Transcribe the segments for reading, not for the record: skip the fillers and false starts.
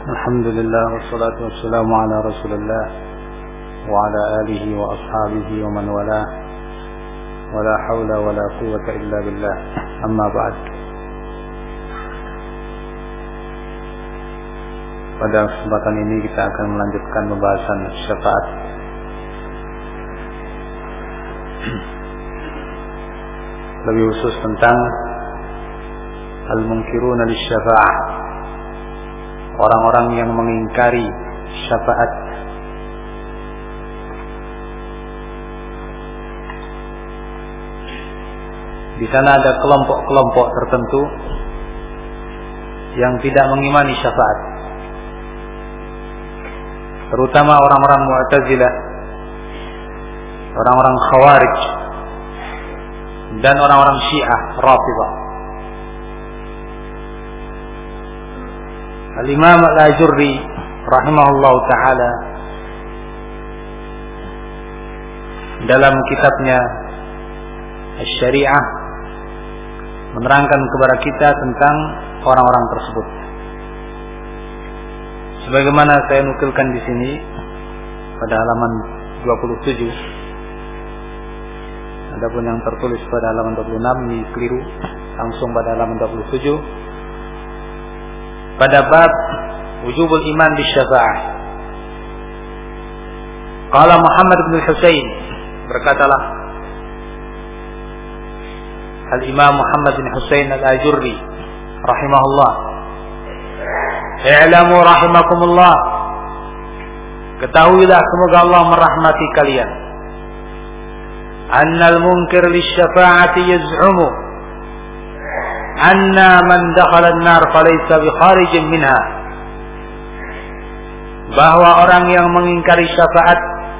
Alhamdulillah wassalatu wassalamu ala Rasulillah wa ala alihi wa ashabihi wa man walah wa la hawla wa la quwwata illa billah. Amma ba'd. Pada kesempatan ini kita akan melanjutkan pembahasan syafaat. Lebih khusus tentang al-munkiruna lisyafa'ah, orang-orang yang mengingkari syafaat. Di sana ada kelompok-kelompok tertentu yang tidak mengimani syafaat, terutama orang-orang Mu'tazilah, orang-orang Khawarij, dan orang-orang Syiah Rafidhah. Al-Imam Al-Ajurri rahimahullahu ta'ala dalam kitabnya Asy-Syari'ah menerangkan kepada kita tentang orang-orang tersebut. Sebagaimana saya nukilkan di sini pada halaman 27. Adapun yang tertulis pada halaman 26 ini keliru, langsung pada halaman 27. Pada bab wujubul iman bisyafa'ah. Qala Muhammad bin Husain, berkatalah Al-Imam Muhammad bin Husain Al-Ajurri rahimahullah, i'lamu rahimakumullah, ketahuilah semoga Allah merahmati kalian, annal munkir lisyafa'ati yaz'umu anna man dakhala an-nar falaysa bi kharijin minha, bahwa orang yang mengingkari syafaat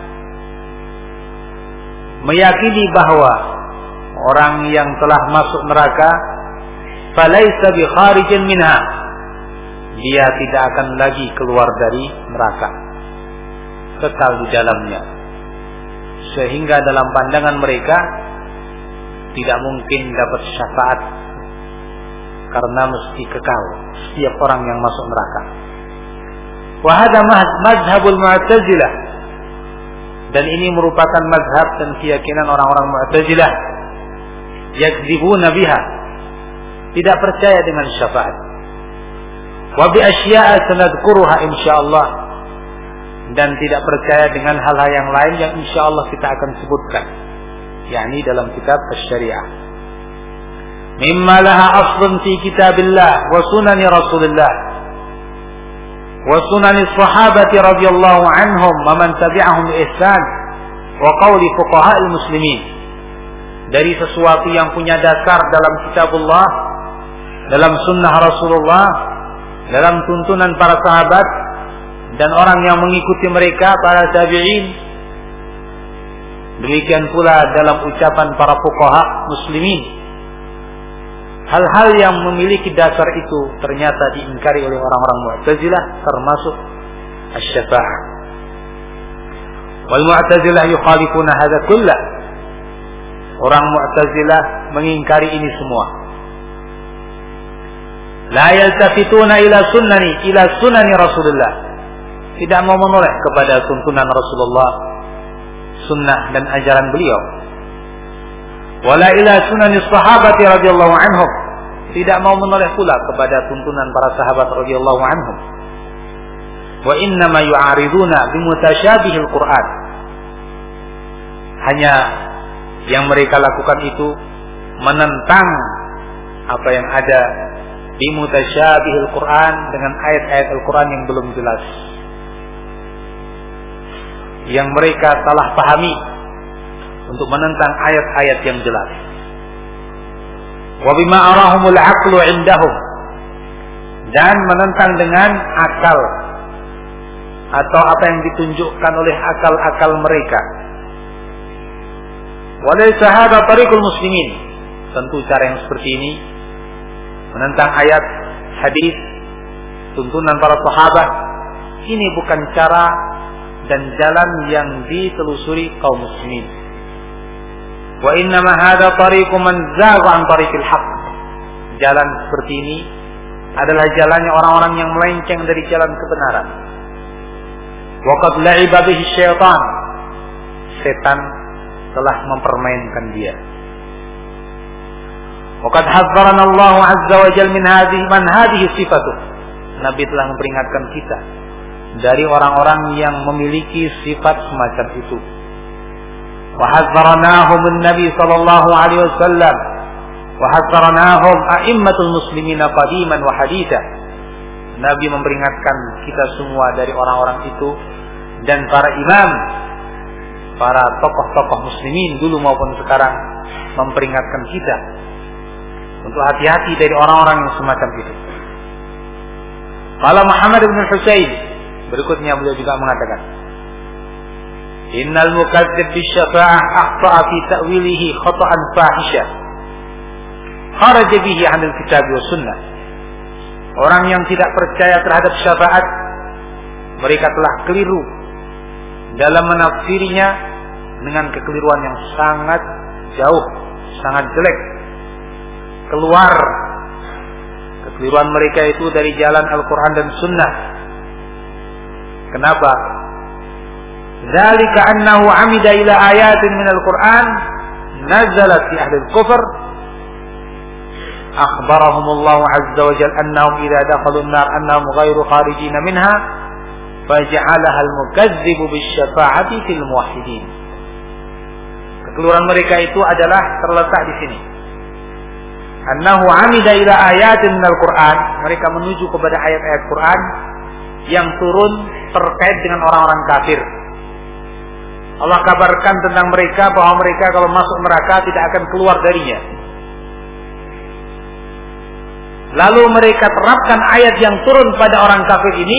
meyakini bahwa orang yang telah masuk neraka falaysa bi kharijin minha, dia tidak akan lagi keluar dari neraka, kekal di dalamnya, sehingga dalam pandangan mereka tidak mungkin dapat syafaat karena mesti kekal setiap orang yang masuk neraka. Wa hadha mazhabul Mu'tazilah, dan ini merupakan mazhab dan keyakinan orang-orang Mu'tazilah, yakdzibuna biha, tidak percaya dengan syafaat. Wa bi asya'a sanadkuruha insyaallah, dan tidak percaya dengan hal-hal yang lain yang insyaallah kita akan sebutkan, yakni dalam kitab Asy-Syari'ah. Mimma laha aslun fi kitabillah wa sunani Rasulillah wa sunani sahabati radhiyallahu anhum wa man tabi'ahum bi ihsan wa qawli fuqaha'il muslimin, dari sesuatu yang punya dasar dalam kitabullah, dalam sunnah Rasulullah, dalam tuntunan para sahabat dan orang yang mengikuti mereka, para tabi'in. Demikian pula dalam ucapan para fuqaha muslimin. Hal-hal yang memiliki dasar itu ternyata diingkari oleh orang-orang Mu'tazilah, termasuk asy-syafa'ah. Wal Mu'tazilah yukhalifuna hadza kullah. Orang Mu'tazilah mengingkari ini semua. La yaltafituna ila sunani Rasulullah, tidak mau menoleh kepada tuntunan Rasulullah, sunnah dan ajaran beliau. Wala ila sunani sahabati radhiyallahu anhum, tidak mau menoleh pula kepada tuntunan para sahabat radhiyallahu anhum. Wa inna ma yu'ariduna bimutashabihil Qur'an, hanya yang mereka lakukan itu menentang apa yang ada di mutasyabihil Quran dengan ayat-ayat Al-Quran yang belum jelas, yang mereka salah pahami, untuk menentang ayat-ayat yang jelas. Wa bima arahumul aqlu indahum, dan menentang dengan akal atau apa yang ditunjukkan oleh akal-akal mereka. Walaysa hadha tariqul muslimin, tentu cara yang seperti ini menentang ayat, hadis, tuntunan para sahabat, ini bukan cara dan jalan yang ditelusuri kaum muslimin. Wa innama hadha tariqu man zagha an tariqil haqq, jalan seperti ini adalah jalannya orang-orang yang melenceng dari jalan kebenaran. Wa qad la'iba bihi syaitan. Setan telah mempermainkan dia. Wa qad hadzarana Allah 'azza wa jalla min hadhihi sifatuh. Nabi telah memperingatkan kita dari orang-orang yang memiliki sifat semacam itu. Wa hadzarnahum an-nabi sallallahu alaihi wasallam wa hadzarnahum a'immatul muslimina qadiman wa haditha. Nabi memperingatkan kita semua dari orang-orang itu dan para imam, para tokoh-tokoh muslimin dulu maupun sekarang memperingatkan kita untuk hati-hati dari orang-orang yang semacam itu. Qala Muhammad bin Husain, berikutnya beliau juga mengatakan, innal mukadzdzib bisyafa'ah akhta'a fi ta'wilihi khata'an fahisha kharaja bihi 'anil kitab wa sunnah. Orang yang tidak percaya terhadap syafaat, mereka telah keliru dalam menafsirinya dengan kekeliruan yang sangat jauh, sangat jelek. Keluar kekeliruan mereka itu dari jalan Al-Quran dan Sunnah. Kenapa? Dzalika annahu 'amida ila ayatin minal Qur'an nazalat fi ahli al-kufr akhbarahum Allah 'azza wa jalla annahum idza dakhalu an-nar annahum ghairu kharijin minha faj'alaha al-mukadzdzib bisyafa'ati fil muwahhidin. Kekeliruan mereka itu adalah terletak di sini. Annahu 'amida ila ayatin minal Qur'an, mereka menuju kepada ayat-ayat Quran yang turun terkait dengan orang-orang kafir. Allah kabarkan tentang mereka bahwa mereka kalau masuk neraka tidak akan keluar darinya. Lalu mereka terapkan ayat yang turun pada orang kafir ini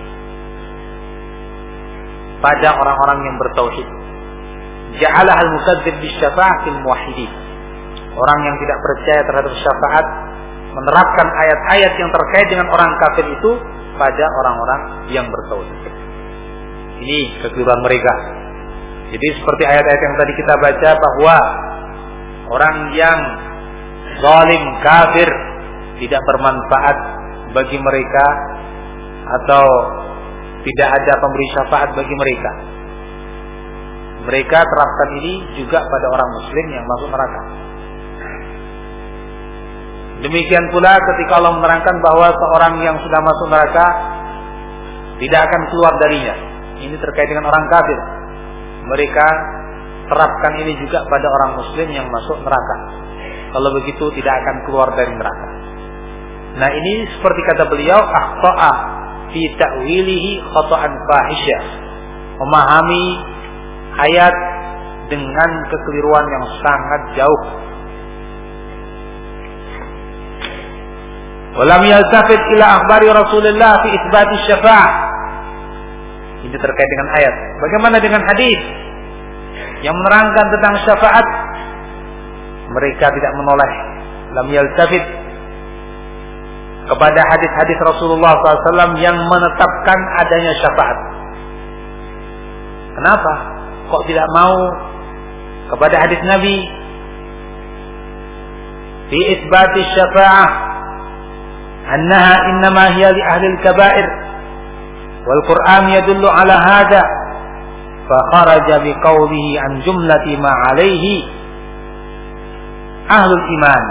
pada orang-orang yang bertauhid. Ja'alah al-mukadzdzib bisyafa'atil muwahhidin. Orang yang tidak percaya terhadap syafaat menerapkan ayat-ayat yang terkait dengan orang kafir itu pada orang-orang yang bertauhid. Ini kekeliruan mereka. Jadi seperti ayat-ayat yang tadi kita baca bahwa orang yang zalim, kafir tidak bermanfaat bagi mereka atau tidak ada pemberi syafaat bagi mereka. Mereka terapkan ini juga pada orang muslim yang masuk neraka. Demikian pula ketika Allah menerangkan bahwa seorang yang sudah masuk neraka tidak akan keluar darinya. Ini terkait dengan orang kafir. Mereka terapkan ini juga pada orang muslim yang masuk neraka. Kalau begitu tidak akan keluar dari neraka. Nah, ini seperti kata beliau, akhta'a fi ta'wilihi khata'an fahisha. Memahami ayat dengan kekeliruan yang sangat jauh. Walam yaltafit ila akhbari Rasulullah fi itsbati syafa'ah. Ini terkait dengan ayat. Bagaimana dengan hadis yang menerangkan tentang syafaat? Mereka tidak menoleh. Lam yaltafit kepada hadis-hadis Rasulullah SAW yang menetapkan adanya syafaat. Kenapa? Kok tidak mau kepada hadis Nabi fi itsbati syafa'ah annaha innama hiya li ahli al-kaba'ir wal Qur'an yadullu ala hadha fa kharaja bi qawlihi an jumlati ma alayhi ahlul iman.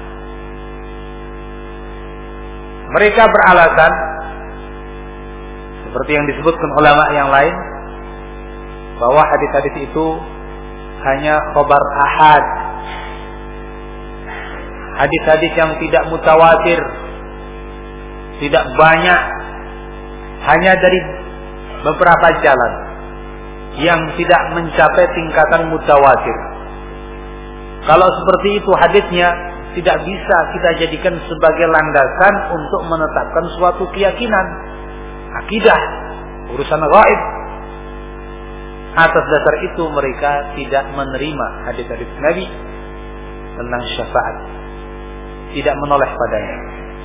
Mereka beralasan seperti yang disebutkan ulama yang lain bahwa hadis-hadis itu hanya khabar ahad, hadis-hadis yang tidak mutawatir, tidak banyak, hanya dari beberapa jalan yang tidak mencapai tingkatan mutawatir. Kalau seperti itu hadisnya tidak bisa kita jadikan sebagai landasan untuk menetapkan suatu keyakinan, akidah, urusan gaib. Atas dasar itu mereka tidak menerima hadis-hadis Nabi tentang syafaat, tidak menoleh padanya.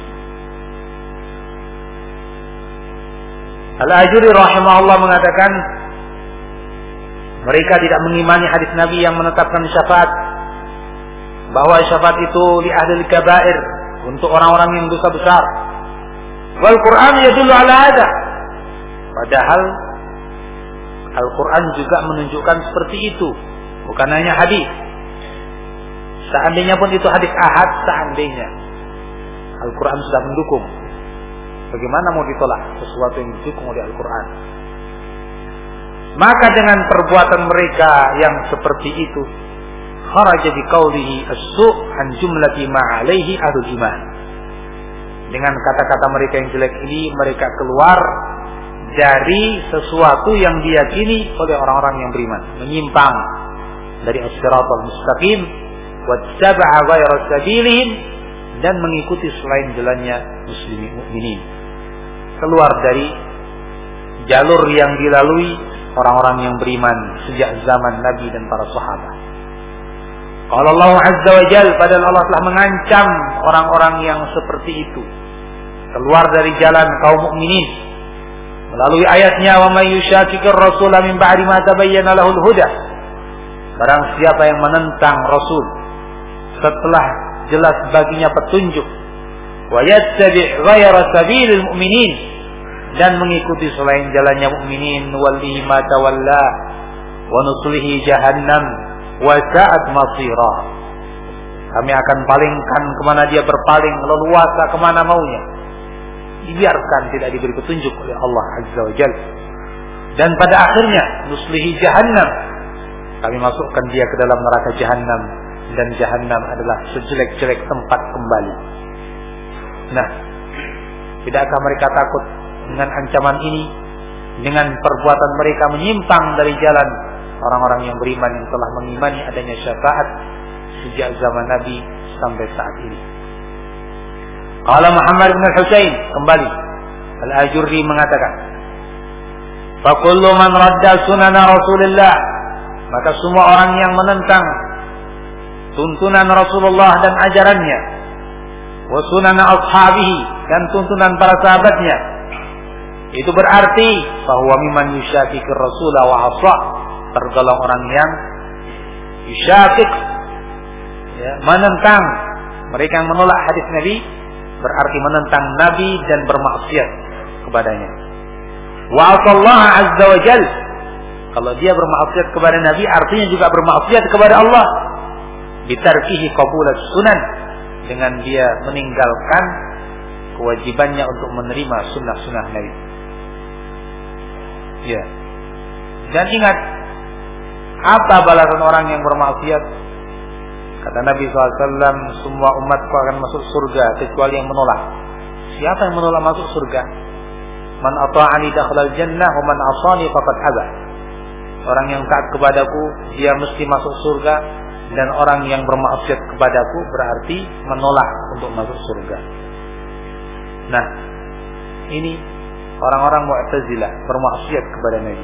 Al-Ajuri rahimahullah mengatakan mereka tidak mengimani hadis Nabi yang menetapkan syafaat, bahwa syafaat itu li ahli kabair, untuk orang-orang yang dosa besar, Wal Quran yadullu ala hada. Padahal Al-Quran juga menunjukkan seperti itu, bukan hanya hadis. Seandainya pun itu hadis ahad, seandainya Al-Quran sudah mendukung, bagaimana mau ditolak sesuatu yang didukung oleh Al-Quran? Maka dengan perbuatan mereka yang seperti itu, kharaja biqaulihi as-su' an jumlati ma 'alaihi ahlul iman. Dengan kata-kata mereka yang jelek ini, mereka keluar dari sesuatu yang diyakini oleh orang-orang yang beriman, menyimpang dari as-siratal mustaqim, wattaba'a ghayra sabilihim, dan mengikuti selain jalannya muslimin mukminin. Keluar dari jalur yang dilalui orang-orang yang beriman sejak zaman Nabi dan para sahabat. Qala Allah Azza wa Jalla, padahal Allah telah mengancam orang-orang yang seperti itu keluar dari jalan kaum mukminin melalui ayatnya, wa may yushaqiqir rasula min ba'di ma tabayyana lahul huda. Barang siapa yang menentang Rasul setelah jelas baginya petunjuk, wa yattabi' ghayra sabilil mu'minin, dan mengikuti selain jalannya mukminin, wallihi ma tawalla wa nuslihi jahannam wa sa'at masira. Kami akan palingkan kemana dia berpaling, leluasa kemana maunya. Dibiarkan, tidak diberi petunjuk oleh Allah Azza wa Jalla. Dan pada akhirnya nuslihi jahannam, kami masukkan dia ke dalam neraka jahannam, dan jahannam adalah sejelek-jelek tempat kembali. Nah, tidakkah mereka takut dengan ancaman ini, dengan perbuatan mereka menyimpang dari jalan orang-orang yang beriman yang telah mengimani adanya syafaat sejak zaman Nabi sampai saat ini? Qala Muhammad bin Al-Husain, kembali Al-Ajurri mengatakan, fa kullu man radda sunana Rasulullah, maka semua orang yang menentang tuntunan Rasulullah dan ajarannya, wa sunana ashabihi, dan tuntunan para sahabatnya, itu berarti bahwa mimman yusyaqiqir rasul wa hasa, tergolong orang yang yusyaqiq, ya, menentang, mereka yang menolak hadis Nabi, berarti menentang Nabi dan bermaksiat kepadanya. Wa asallaha azza wa jal, kalau dia bermaksiat kepada Nabi artinya juga bermaksiat kepada Allah. Bitarkihi qabulat sunan, dengan dia meninggalkan kewajibannya untuk menerima sunnah-sunnah Nabi. Ya. Dan ingat, apa balasan orang yang bermaksiat? Kata Nabi SAW, semua umatku akan masuk surga kecuali yang menolak. Siapa yang menolak masuk surga? Man ata'ani dakhalal jannah wa man asani faqad aba. Orang yang taat kepadaku dia mesti masuk surga, dan orang yang bermaksiat kepadaku berarti menolak untuk masuk surga. Nah, ini orang-orang Mu'tazilah bermaksiat kepada Nabi,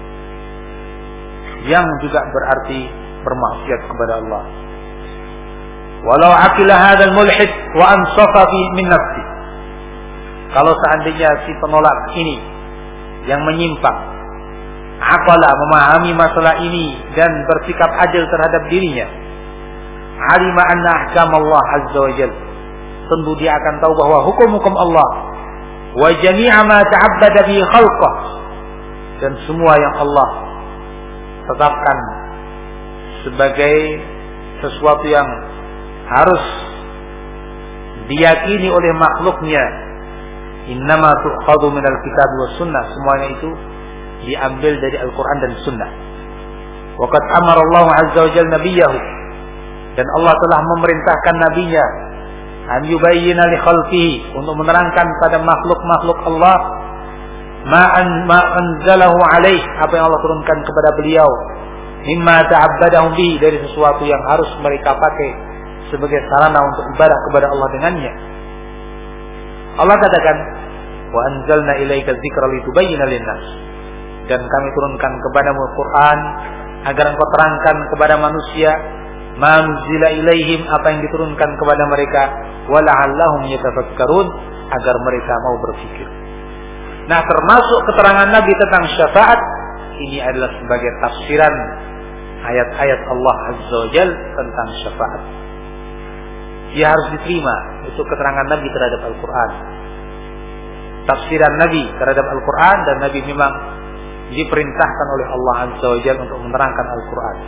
yang juga berarti bermaksiat kepada Allah. Walau akila hadzal mulhid wa ansafa fi min nafsi. Kalau seandainya si penolak ini yang menyimpang, aqala, memahami masalah ini dan bersikap adil terhadap dirinya, alima anna ahkam Allah azza wa jalla, tentu dia akan tahu bahwa hukum-hukum Allah, wa jami'a ma ta'abbada bi khalqah, dan semua yang Allah tetapkan sebagai sesuatu yang harus diyakini oleh makhluknya, innama tu'khadhu minal kitab was sunnah, semuanya itu diambil dari Al-Quran dan Sunnah. Wa qad amara Allah azza wa jalla nabiyahu, dan Allah telah memerintahkan nabinya, an yubayyina li khalqihi, untuk menerangkan pada makhluk-makhluk Allah, ma anzalahu alaih, apa yang Allah turunkan kepada beliau, mimma ta'abbadahum bihi, dari sesuatu yang harus mereka pakai sebagai sarana untuk ibadah kepada Allah dengannya. Allah katakan, wa anzalna ilaika dzikra litubayyana lin-nas, dan kami turunkan kepadamu Al-Quran agar engkau terangkan kepada manusia ma nuzila ilaihim, apa yang diturunkan kepada mereka, wa la'allahum yatafakkarun, agar mereka mau berpikir. Nah, termasuk keterangan Nabi tentang syafaat ini adalah sebagai tafsiran ayat-ayat Allah Azza wa Jalla tentang syafaat. Dia harus diterima, itu keterangan Nabi terhadap Al-Quran. tafsiran Nabi terhadap Al-Quran, dan Nabi memang diperintahkan oleh Allah Azza wa Jalla untuk menerangkan Al-Quran.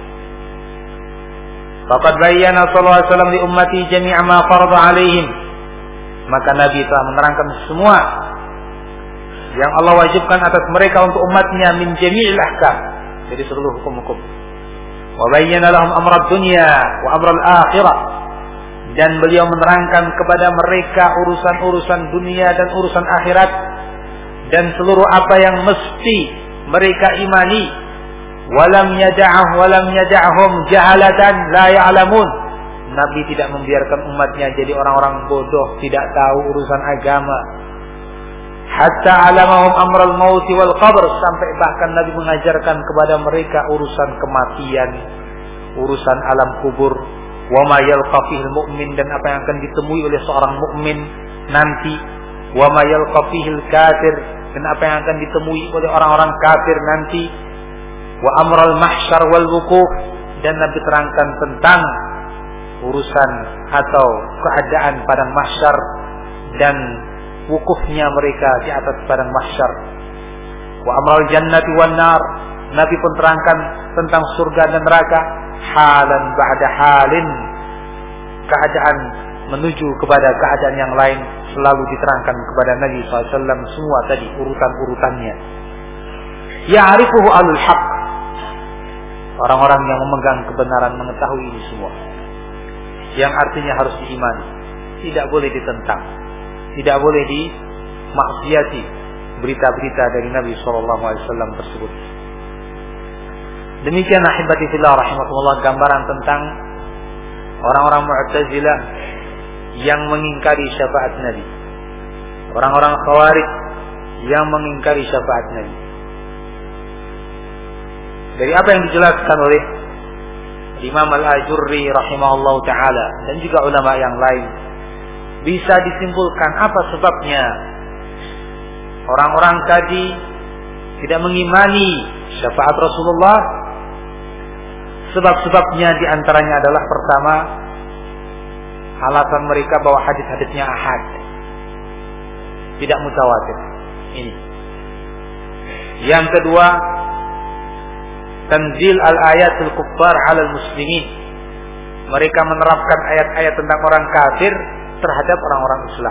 Faqad bayyana sallallahu alaihi wasallam li ummati jami'a ma farada alaihim. Maka Nabi telah menerangkan semua yang Allah wajibkan atas mereka untuk umatnya min jami'il ahkam, dari seluruh hukum-hukum. Wa bayyana lahum amrad dunya wa amral akhirah. Dan beliau menerangkan kepada mereka urusan-urusan dunia dan urusan akhirat, dan seluruh apa yang mesti mereka imani. Walam yada'ahum jahalatan la ya'lamun. Nabi tidak membiarkan umatnya jadi orang-orang bodoh, tidak tahu urusan agama. Hatta alamahum amral mauti wal qabr, sampai bahkan Nabi mengajarkan kepada mereka urusan kematian, urusan alam kubur. Wa ma yalqa fihil mu'min, dan apa yang akan ditemui oleh seorang mukmin nanti. Wa ma yalqa fihil kafir, dan apa yang akan ditemui oleh orang-orang kafir nanti. Wa amral mahsyar wal wukuf, dan Nabi terangkan tentang urusan atau keadaan padang mahsyar dan wukufnya mereka di atas padang mahsyar. Wa amral jannati wan nar, Nabi pun terangkan tentang surga dan neraka. Halan ba'da halin, keadaan menuju kepada keadaan yang lain selalu diterangkan kepada Nabi SAW, semua tadi urutan-urutannya. Ya'rifuhu alul haq, orang-orang yang memegang kebenaran mengetahui ini semua, yang artinya harus diimani, tidak boleh ditentang, tidak boleh dimaksiati berita-berita dari Nabi SAW tersebut. Demikian ahibati fillah rahimakumullah, gambaran tentang orang-orang Mu'tazilah yang mengingkari syafaat Nabi, orang-orang Khawarij yang mengingkari syafaat Nabi. Dari apa yang dijelaskan oleh Imam Al-Ajurri rahimahullah ta'ala dan juga ulama yang lain, bisa disimpulkan apa sebabnya orang-orang tadi tidak mengimani syafaat Rasulullah. Sebab-sebabnya diantaranya adalah, pertama, alasan mereka bahwa hadis-hadisnya ahad, tidak mutawatir. Ini. Yang kedua, tanzil al-ayatul kuffar 'alal muslimin. Mereka menerapkan ayat-ayat tentang orang kafir terhadap orang-orang Islam.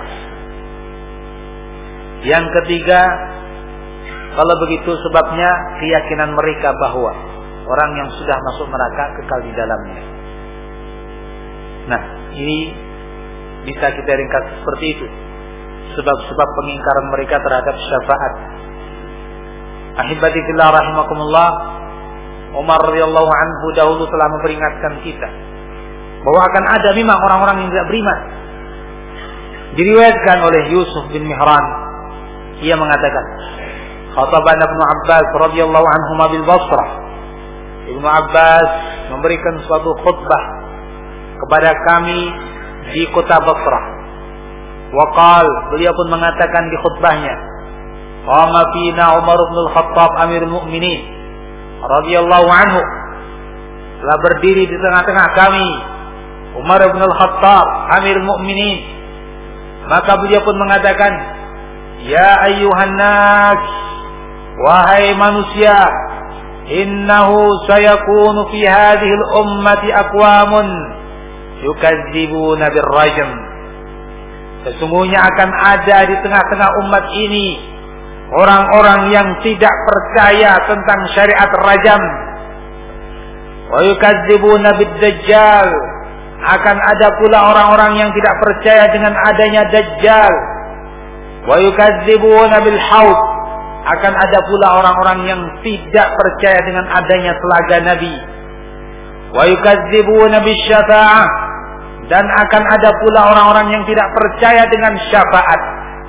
Yang ketiga, kalau begitu sebabnya keyakinan mereka bahwa orang yang sudah masuk neraka kekal di dalamnya. Nah, ini bisa kita ringkas seperti itu, sebab-sebab pengingkaran mereka terhadap syafaat. Ahibati fillah rahimakumullah, Umar radhiyallahu anhu dahulu telah memperingatkan kita bahwa akan ada memang orang-orang yang tidak beriman. Diriwayatkan oleh Yusuf bin Mihran, ia mengatakan, khatabana Ibnu Abbas radhiyallahu anhuma bil Basrah. Ibnu Abbas memberikan suatu khutbah kepada kami di kota Basrah. Waqal, beliau pun mengatakan di khutbahnya, qama fina Umar bin Al-Khattab Amirul Mukminin radhiyallahu anhu, telah berdiri di tengah-tengah kami Umar bin Al-Khattab Amirul Mukminin. Maka beliau pun mengatakan, ya ayyuhan nas, wahai manusia, innahu sayakunu fi hadhihi al-ummati aqwamun yukadzibuna bir-rajm. Sesungguhnya akan ada di tengah-tengah umat ini orang-orang yang tidak percaya tentang syariat rajam. Wa yukadzibuna bid-dajjal, akan ada pula orang-orang yang tidak percaya dengan adanya dajjal. Wa yukadzibuna bil haud, akan ada pula orang-orang yang tidak percaya dengan adanya telaga Nabi. Wa yukadzibuna bisyafa'ah, dan akan ada pula orang-orang yang tidak percaya dengan syafaat.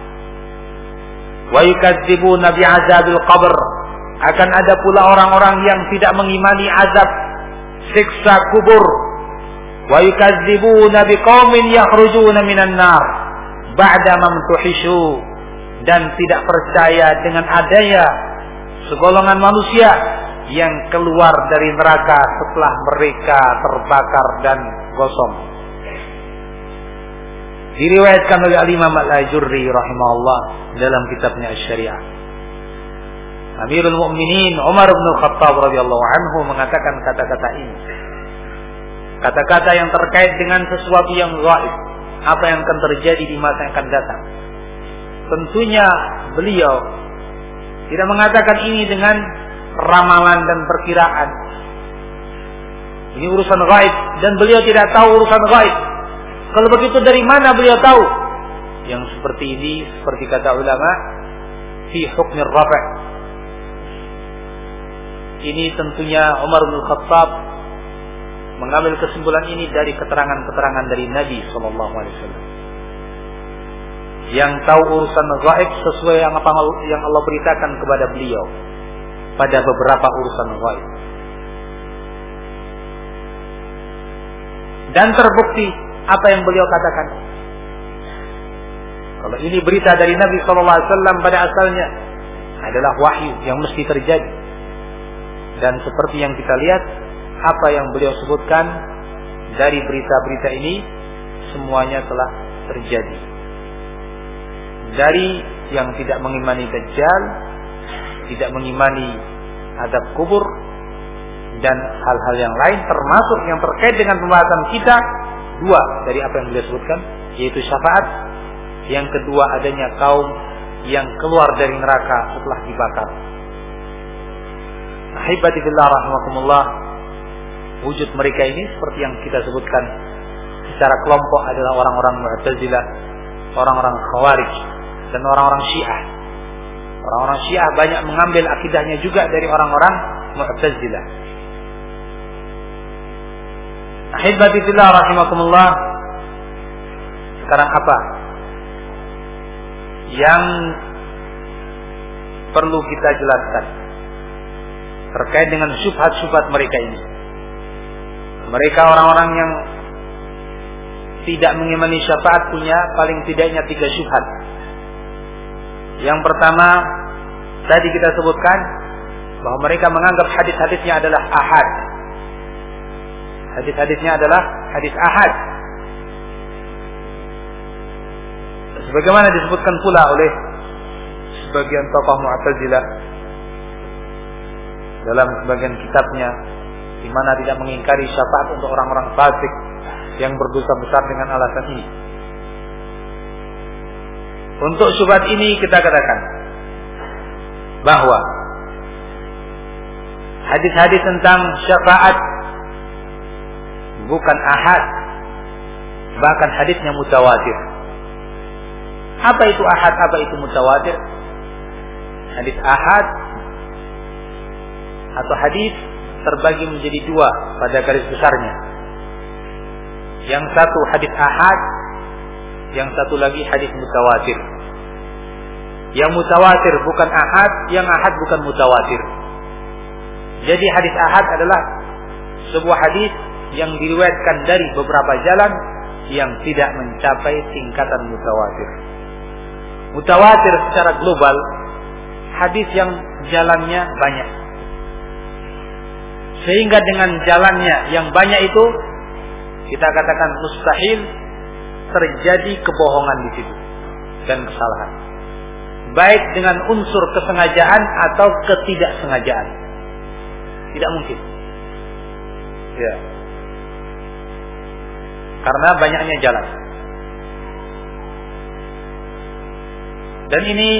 Wa yukadzibuna bi'azabil qabr, akan ada pula orang-orang yang tidak mengimani azab siksa kubur. Wa yukadzibuna biqaumin yakhrujuna minan nar ba'da mamtuhishu, dan tidak percaya dengan adanya segolongan manusia yang keluar dari neraka setelah mereka terbakar dan gosong. Diriwayatkan oleh Al-Imam Al-Ajurri rahimahullah dalam kitabnya Asy-Syari'ah. Amirul Mukminin Umar bin Khattab radhiyallahu anhu mengatakan kata-kata ini. Kata-kata yang terkait dengan sesuatu yang gaib, apa yang akan terjadi di masa yang akan datang. Tentunya beliau tidak mengatakan ini dengan ramalan dan perkiraan. Ini urusan gaib dan beliau tidak tahu urusan gaib. Kalau begitu dari mana beliau tahu? Yang seperti ini, seperti kata ulama, fi hukmi rafa'. Ini tentunya Umar bin Khattab mengambil kesimpulan ini dari keterangan-keterangan dari Nabi sallallahu alaihi wasallam. Yang tahu urusan gaib sesuai yang Allah beritakan kepada beliau pada beberapa urusan gaib. Dan terbukti apa yang beliau katakan. Kalau ini berita dari Nabi SAW pada asalnya adalah wahyu yang mesti terjadi. Dan seperti yang kita lihat, apa yang beliau sebutkan dari berita-berita ini semuanya telah terjadi. Dari yang tidak mengimani Dajjal, tidak mengimani azab kubur, dan hal-hal yang lain termasuk yang terkait dengan pembahasan kita, dua dari apa yang beliau sebutkan, yaitu syafaat. Yang kedua adanya kaum yang keluar dari neraka setelah dibakar. Ahibati fillah rahimakumullah, wujud mereka ini seperti yang kita sebutkan secara kelompok adalah orang-orang Mu'tazilah, orang-orang Khawarij, dan orang-orang Syiah. Orang-orang Syiah banyak mengambil akidahnya juga dari orang-orang Mu'tazilah. Ahibati fillah rahimakumullah, sekarang apa yang perlu kita jelaskan terkait dengan syubhat-syubhat mereka ini? Mereka orang-orang yang tidak mengimani syafaat punya paling tidaknya 3 syubhat. Yang pertama tadi kita sebutkan bahwa mereka menganggap hadis-hadisnya adalah ahad. Hadis-hadisnya adalah hadis ahad. Sebagaimana disebutkan pula oleh sebagian tokoh Mu'tazilah dalam sebagian kitabnya, di mana tidak mengingkari syafaat untuk orang-orang fasik yang berdosa besar dengan alasan ini. Untuk syubhat ini kita katakan bahwa hadis-hadis tentang syafaat bukan ahad, bahkan hadisnya mutawatir. Apa itu ahad, apa itu mutawatir? Hadis ahad atau hadis terbagi menjadi 2 pada garis besarnya. Yang satu hadis ahad, yang satu lagi hadis mutawatir. Yang mutawatir bukan ahad, yang ahad bukan mutawatir. Jadi hadis ahad adalah sebuah hadis yang diriwayatkan dari beberapa jalan yang tidak mencapai tingkatan mutawatir. Mutawatir secara global, hadis yang jalannya banyak. Sehingga dengan jalannya yang banyak itu, kita katakan mustahil terjadi kebohongan di situ dan kesalahan. Baik dengan unsur kesengajaan atau ketidaksengajaan. Tidak mungkin. Ya. Karena banyaknya jalan. Dan ini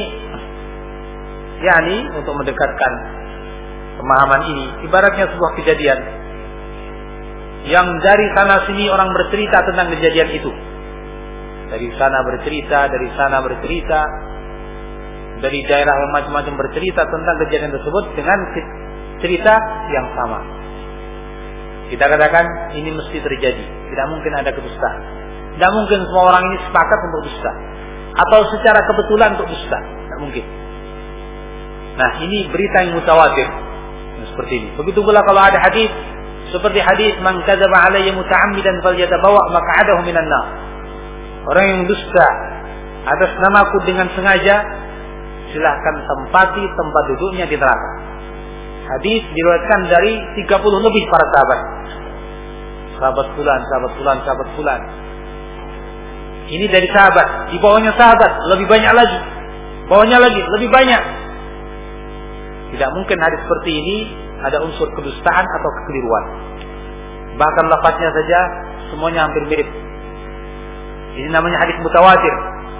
yakni untuk mendekatkan pemahaman ini, ibaratnya sebuah kejadian yang dari sana sini orang bercerita tentang kejadian itu. Dari sana bercerita, dari sana bercerita, dari daerah yang macam-macam bercerita tentang kejadian tersebut dengan cerita yang sama. Kita katakan ini mesti terjadi, tidak mungkin ada kedustaan. Tidak mungkin semua orang ini sepakat untuk dusta, atau secara kebetulan untuk dusta, tidak mungkin. Nah, ini berita yang mutawatir seperti ini. Begitu pula kalau ada hadis seperti hadis man kadzaba alayya muta'ammidan falyatabawa maq'adahu minan nar. Orang yang dusta atas namaku dengan sengaja, silahkan tempati tempat duduknya di neraka. Hadis diriwayatkan dari 30 lebih para sahabat. Sahabat fulan, sahabat fulan, sahabat fulan. Ini dari sahabat, di bawahnya sahabat, lebih banyak lagi. Bawahnya lagi, lebih banyak. Tidak mungkin hadis seperti ini ada unsur kedustaan atau kekeliruan. Bahkan lafaznya saja semuanya hampir mirip. Ini namanya hadis mutawatir.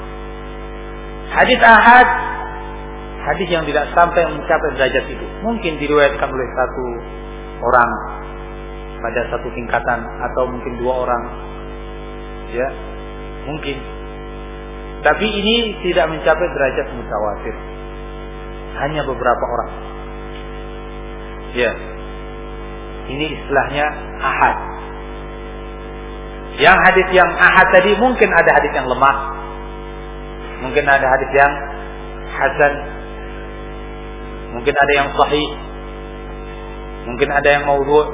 Hadis ahad, hadis yang tidak sampai mencapai derajat itu. Mungkin diriwayatkan oleh satu orang pada satu tingkatan atau mungkin dua orang. Ya, mungkin. Tapi ini tidak mencapai derajat mutawatir. Hanya beberapa orang. Ya. Ini istilahnya ahad. Yang hadis yang ahad tadi mungkin ada hadis yang lemah. Mungkin ada hadis yang hasan. Mungkin ada yang sahih. Mungkin ada yang maudhu'.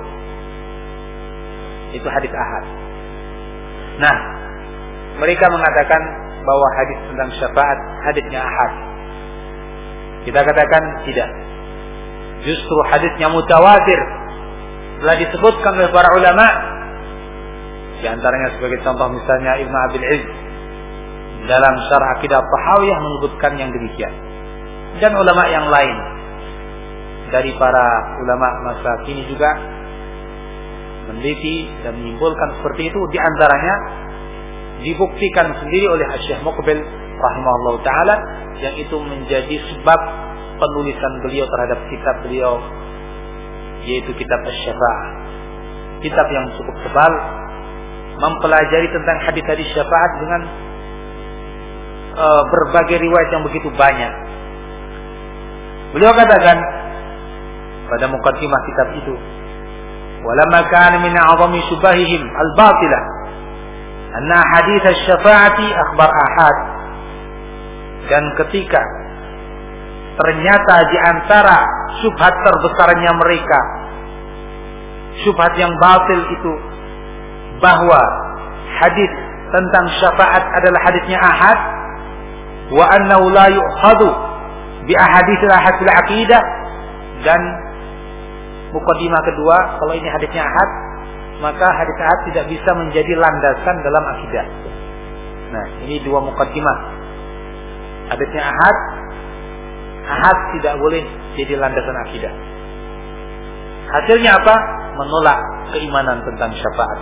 Itu hadis ahad. Nah, mereka mengatakan bahwa hadis tentang syafaat hadisnya ahad. Kita katakan tidak. Justru hadisnya mutawatir. Telah disebutkan oleh para ulama. Di antaranya sebagai contoh misalnya Ibnu Abil Izz dalam Syarh Aqidah Tahawiyah menyebutkan yang demikian. Dan ulama yang lain dari para ulama masa kini juga meneliti dan menyimpulkan seperti itu. Di antaranya dibuktikan sendiri oleh Syekh Muqbil rahimahullah ta'ala, yang itu menjadi sebab penulisan beliau terhadap kitab beliau, yaitu kitab Asy-Syafa'ah. Kitab yang cukup tebal, mempelajari tentang hadis-hadis syafaat dengan berbagai riwayat yang begitu banyak. Beliau katakan pada muqaddimah kitab itu, walamma kana min a'zami syubahihim al-batilah anna hadits asy-syafa'ati akhbar ahad. Dan ketika ternyata di antara syubhat terbesarnya mereka, syubhat yang batil itu, bahwa hadis tentang syafaat adalah hadisnya ahad, wa annahu la yu'khadhu bi ahaditsil ahad fil aqidah. Dan muqaddimah kedua, kalau ini hadisnya ahad, maka hadis ahad tidak bisa menjadi landasan dalam akidah. Nah, ini dua muqaddimah. Hadisnya ahad, ahad tidak boleh jadi landasan akidah. Hasilnya apa? Menolak keimanan tentang syafaat.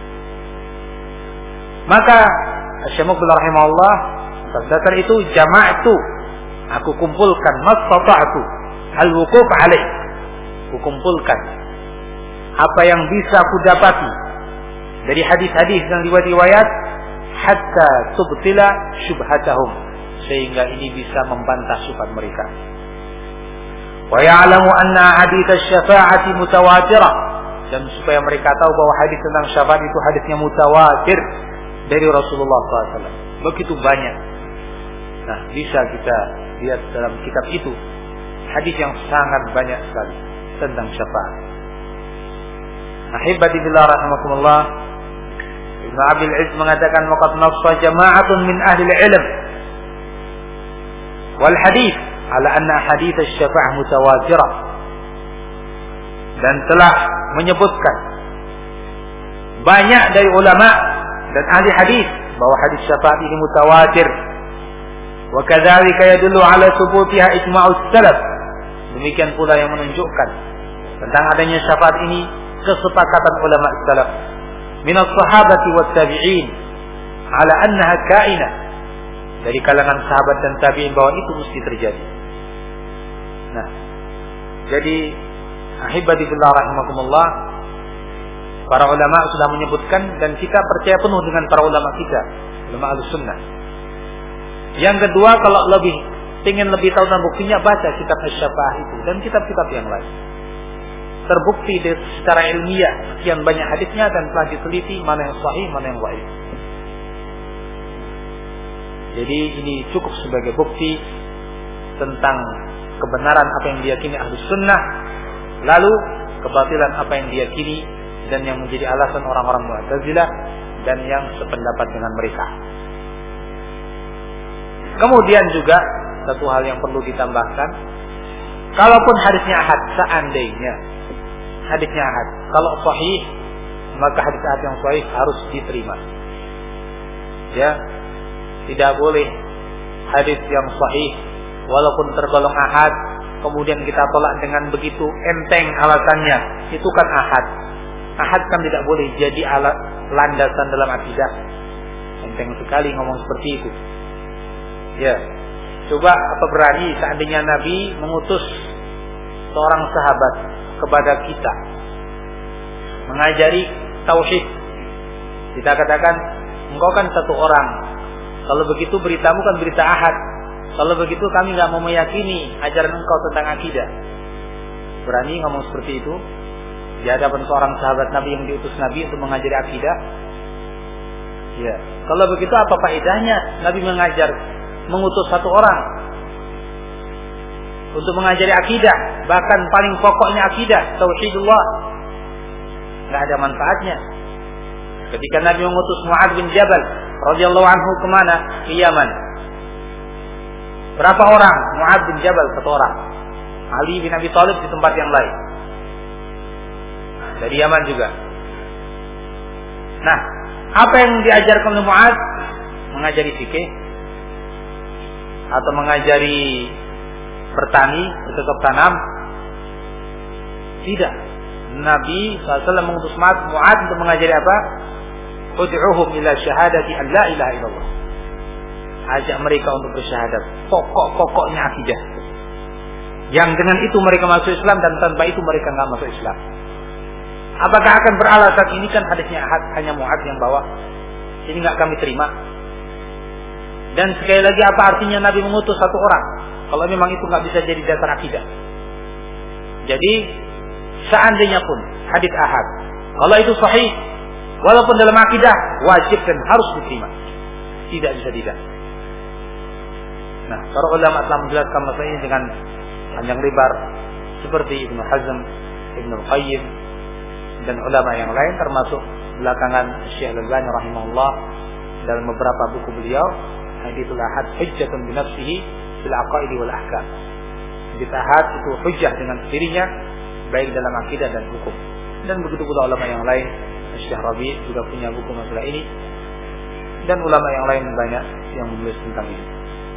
Maka Syekh Muqbil rahimahullah berdasar itu, jama'tu, aku kumpulkan, mastata'tu al-wuquf alaih, aku kumpulkan apa yang bisa aku dapati dari hadis-hadis dan riwayat-riwayat, hatta tubtila syubhatahum, sehingga ini bisa membantah syubhat mereka. Wa ya'lamu anna hadits asy-syafa'ati mutawatirah, dan supaya mereka tahu bahwa hadis tentang syafaat itu hadisnya mutawatir dari Rasulullah SAW. Begitu banyak. Nah, bisa kita lihat dalam kitab itu hadis yang sangat banyak sekali tentang syafaat. Ahibati billah rahimakumullah, Ibnu Abil Izz mengatakan, waqad nassa jama'atun min ahli al-ilm wal hadis ala anna hadits asy-syafa'ah mutawatirah. Dan telah menyebutkan banyak dari ulama dan ahli hadis bahwa hadis syafaat ini mutawatir. Wa kadzalika yadullu ala thubutiha ijma'us salaf. Demikian pula yang menunjukkan tentang adanya syafaat ini kesepakatan ulama salaf minas sahabati wat tabi'in ala annaha kainah, dari kalangan sahabat dan tabi'in bahwa itu mesti terjadi. Nah, jadi ahibati billah rahimakumullah, para ulama sudah menyebutkan dan kita percaya penuh dengan para ulama kita, ulama Ahlussunnah. Yang kedua, kalau ingin lebih tahu tentang buktinya, baca kitab Asy-Syafa'ah itu dan kitab-kitab yang lain. Terbukti secara ilmiah sekian banyak hadisnya dan telah diteliti mana yang sahih, mana yang dhaif. Jadi ini cukup sebagai bukti tentang kebenaran apa yang diyakini Ahlussunnah, lalu kebatilan apa yang diyakini dan yang menjadi alasan orang-orang Mu'tazilah dan yang sependapat dengan mereka. Kemudian juga satu hal yang perlu ditambahkan, kalaupun hadisnya ahad, seandainya hadisnya ahad, kalau sahih, maka hadis ahad yang sahih harus diterima. Ya, Tidak boleh hadis yang sahih walaupun tergolong ahad kemudian kita tolak dengan begitu enteng alasannya. Itu kan ahad. Ahad kan tidak boleh jadi alat landasan dalam akidah. Enteng sekali ngomong seperti itu. Ya. Coba apa berani seandainya Nabi mengutus seorang sahabat kepada kita mengajari tauhid. Kita katakan, engkau kan satu orang. Kalau begitu beritamu kan berita ahad. Kalau begitu kami enggak mau meyakini ajaran engkau tentang akidah. Berani ngomong seperti itu di hadapan seorang sahabat Nabi yang diutus Nabi untuk mengajari akidah? Ya. Kalau begitu apa faedahnya Nabi mengutus satu orang untuk mengajari akidah, bahkan paling pokoknya akidah, tauhidullah? Enggak ada manfaatnya. Ketika Nabi mengutus Mu'adz bin Jabal radhiyallahu anhu kemana? Ke Yaman. Berapa orang? Mu'adz bin Jabal satu orang. Ali bin Abi Thalib di tempat yang lain. Dari Yaman juga. Nah, apa yang diajarkan oleh Mu'adz? Mengajari fikih atau mengajari bertani, bercocok tanam? Tidak. Nabi SAW mengutus Mu'adz untuk mengajari apa? Ud'uhum ila syahadati an la ilaha illallah. Ajak mereka untuk bersyahadat. Pokok-pokoknya akidah. Yang dengan itu mereka masuk Islam dan tanpa itu mereka enggak masuk Islam. Apakah akan beralasan ini kan hadisnya ahad, hanya Mu'adz yang bawa? Ini enggak kami terima. Dan sekali lagi apa artinya Nabi mengutus satu orang kalau memang itu enggak bisa jadi dasar akidah? Jadi seandainya pun hadis ahad, kalau itu sahih, walaupun dalam akidah wajib dan harus diterima. Tidak bisa tidak. Nah, para ulama telah menjelaskan masalah ini dengan panjang lebar, seperti Ibnu Hazm, Ibnu Qayyim, dan ulama yang lain, termasuk belakangan Syekh Al-Albani rahimahullah dalam beberapa buku beliau, haditsul ahad hujjatun bi nafsihi fil aqaid wal ahkam. Hadits ahad itu hujjah dengan sendirinya baik dalam akidah dan hukum. Dan begitu pula ulama yang lain, Syekh Rabi juga punya buku masalah ini, dan ulama yang lain banyak yang menulis tentang ini.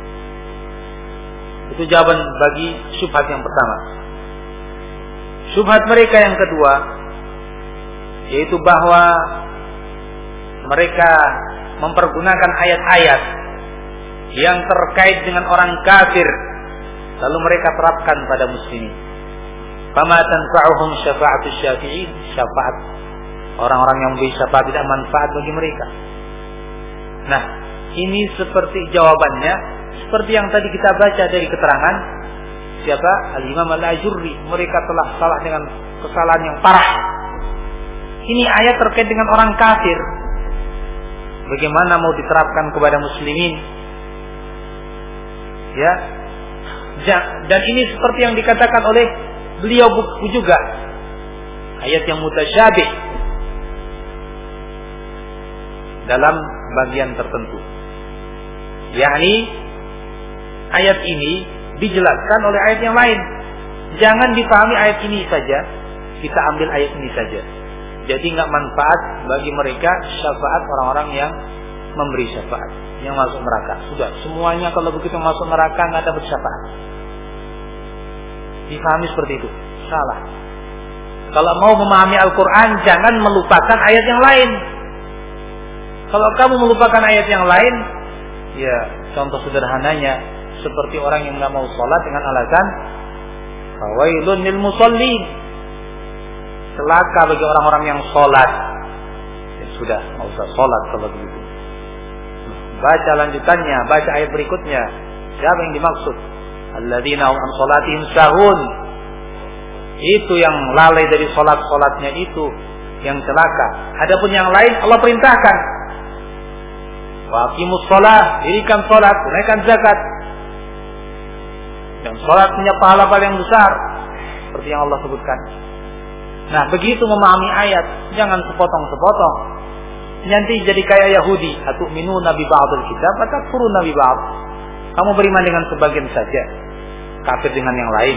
Itu jawaban bagi syubhat yang pertama. Syubhat mereka yang kedua, yaitu bahwa mereka mempergunakan ayat-ayat yang terkait dengan orang kafir lalu mereka terapkan pada muslimin. Fama tanfa'uhum syafa'atus syafi'in, syafaat orang-orang yang memberi syafaat tidak manfaat bagi mereka. Nah, ini seperti jawabannya seperti yang tadi kita baca dari keterangan siapa? Al-Imam Al-Ajurri. Mereka telah salah dengan kesalahan yang parah. Ini ayat terkait dengan orang kafir. Bagaimana mau diterapkan kepada muslimin? Ya. Dan ini seperti yang dikatakan oleh beliau buku juga. Ayat yang mutasyabih dalam bagian tertentu. Yakni ayat ini dijelaskan oleh ayat yang lain. Jangan dipahami ayat ini saja, kita ambil ayat ini saja. Jadi enggak manfaat bagi mereka syafaat orang-orang yang memberi syafaat, yang masuk neraka. Sudah, semuanya kalau begitu masuk neraka enggak dapat syafaat. Dipahami seperti itu. Salah. Kalau mau memahami Al-Quran, jangan melupakan ayat yang lain. Kalau kamu melupakan ayat yang lain, ya contoh sederhananya seperti orang yang enggak mau sholat dengan alasan fawailun lil musallin, celaka bagi orang-orang yang sholat. Ya sudah, enggak usah sholat kalau begitu. Baca lanjutannya, baca ayat berikutnya. Siapa yang dimaksud? Alladzina hum an sholatihim sahun. Itu yang lalai dari sholat-sholatnya itu yang celaka. Adapun yang lain Allah perintahkan. Wa aqimus shalah, dirikan salat, tunaikan zakat. Dan salat punya pahala paling besar seperti yang Allah sebutkan. Nah, begitu memahami ayat, jangan sepotong-sepotong. Nanti jadi kayak Yahudi, atu'minuna bi ba'dil kitab wa takfuruna bi ba'd. Kamu beriman dengan sebagian saja, kafir dengan yang lain.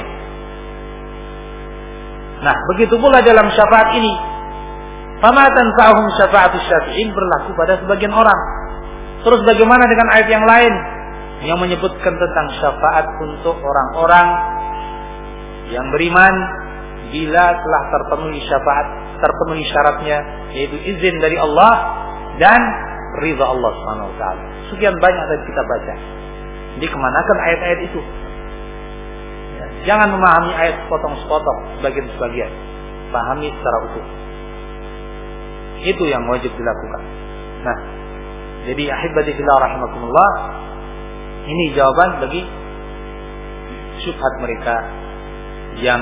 Nah, begitu pula dalam syafaat ini. Fama tanfa'uhum syafa'atus syafi'in berlaku pada sebagian orang. Terus bagaimana dengan ayat yang lain yang menyebutkan tentang syafaat untuk orang-orang yang beriman bila telah terpenuhi syaratnya, yaitu izin dari Allah dan ridha Allah Subhanahu wa taala. Sekian banyak yang kita baca. Jadi kemanakan ayat-ayat itu? Ya, jangan memahami ayat sepotong-sepotong, sebagian-sebagian. Pahami secara utuh. Itu yang wajib dilakukan. Nah, jadi ahibati fillah rahimakumullah, ini jawaban bagi syubhat mereka yang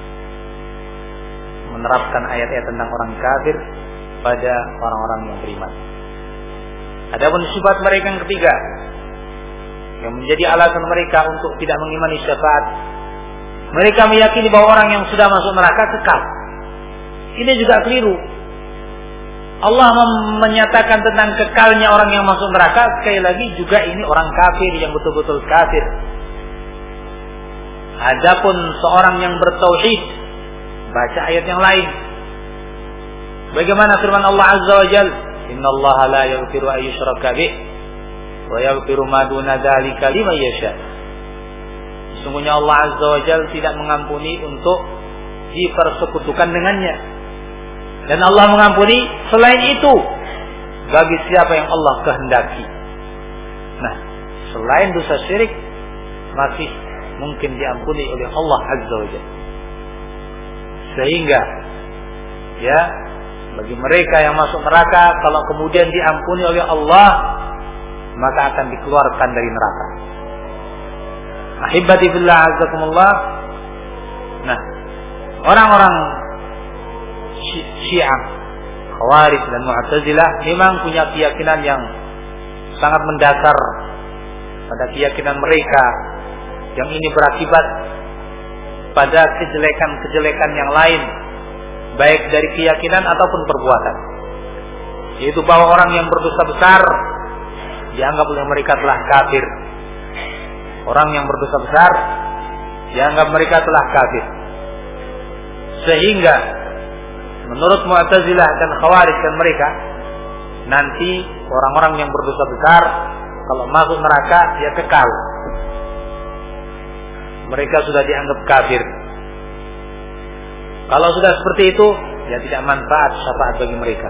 menerapkan ayat-ayat tentang orang kafir pada orang-orang yang beriman. Adapun syubhat mereka yang ketiga, yang menjadi alasan mereka untuk tidak mengimani syafaat, mereka meyakini bahwa orang yang sudah masuk neraka kekal. Ini juga keliru. Allah menyatakan tentang kekalnya orang yang masuk neraka, sekali lagi juga ini orang kafir yang betul-betul kafir. Adapun seorang yang bertauhid, baca ayat yang lain. Bagaimana firman Allah Azza wa Jalla, "Innallaha la yaghfiru an yushraka bih wa yaghfiru ma duna dzalika liman yasha." Sesungguhnya Allah Azza wa Jalla tidak mengampuni untuk dipersekutukan dengannya. Dan Allah mengampuni selain itu bagi siapa yang Allah kehendaki. Nah, selain dosa syirik masih mungkin diampuni oleh Allah Azza wa Jalla. Sehingga ya, bagi mereka yang masuk neraka, kalau kemudian diampuni oleh Allah, maka akan dikeluarkan dari neraka. Ahibati fillah azakumullah. Nah, orang-orang Syiah, Khawarij dan Mu'tazilah memang punya keyakinan yang sangat mendasar pada keyakinan mereka, yang ini berakibat pada kejelekan-kejelekan yang lain, baik dari keyakinan ataupun perbuatan, yaitu bahwa orang yang berdosa besar dianggap oleh mereka telah kafir. Orang yang berdosa besar dianggap mereka telah kafir. Sehingga menurut Mu'tazilah dan Khawarij dan mereka, nanti orang-orang yang berdosa besar kalau masuk neraka dia kekal. Mereka sudah dianggap kafir. Kalau sudah seperti itu, ya tidak manfaat syafaat bagi mereka.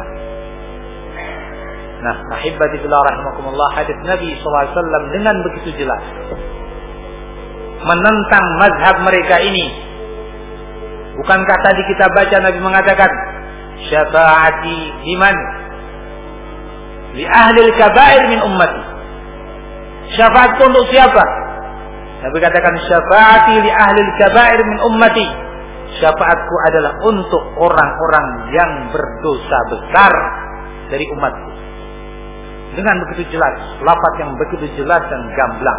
Nah, ahibati fillah rahimakumullah, hadis Nabi SAW dengan begitu jelas menentang mazhab mereka ini. Bukankah tadi kita baca Nabi mengatakan, syafaati liman li ahlil kabair min ummati. Syafaatku untuk siapa? Nabi katakan, syafaati li ahlil kabair min ummati. Syafaatku adalah untuk orang-orang yang berdosa besar dari umatku. Dengan begitu jelas, lafaz yang begitu jelas dan gamblang.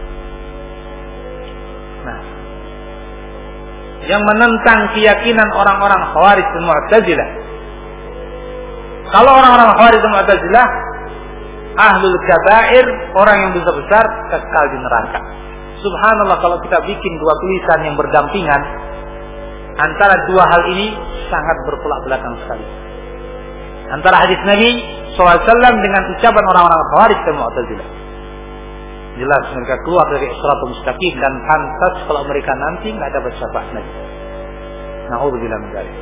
Nah, yang menentang keyakinan orang-orang Khawarij dan Mu'tazilah. Kalau orang-orang Khawarij dan Mu'tazilah, ahlul kabair, orang yang dosa besar, kekal di neraka. Subhanallah, kalau kita bikin dua tulisan yang berdampingan, antara dua hal ini sangat bertolak belakang sekali. Antara hadis Nabi SAW dengan ucapan orang-orang Khawarij dan Mu'tazilah. Jelas mereka keluar dari Shiratul Mustaqim dan pantas kalau mereka nanti nggak dapat syafaat Nabi. Na'udzubillah min dzalik.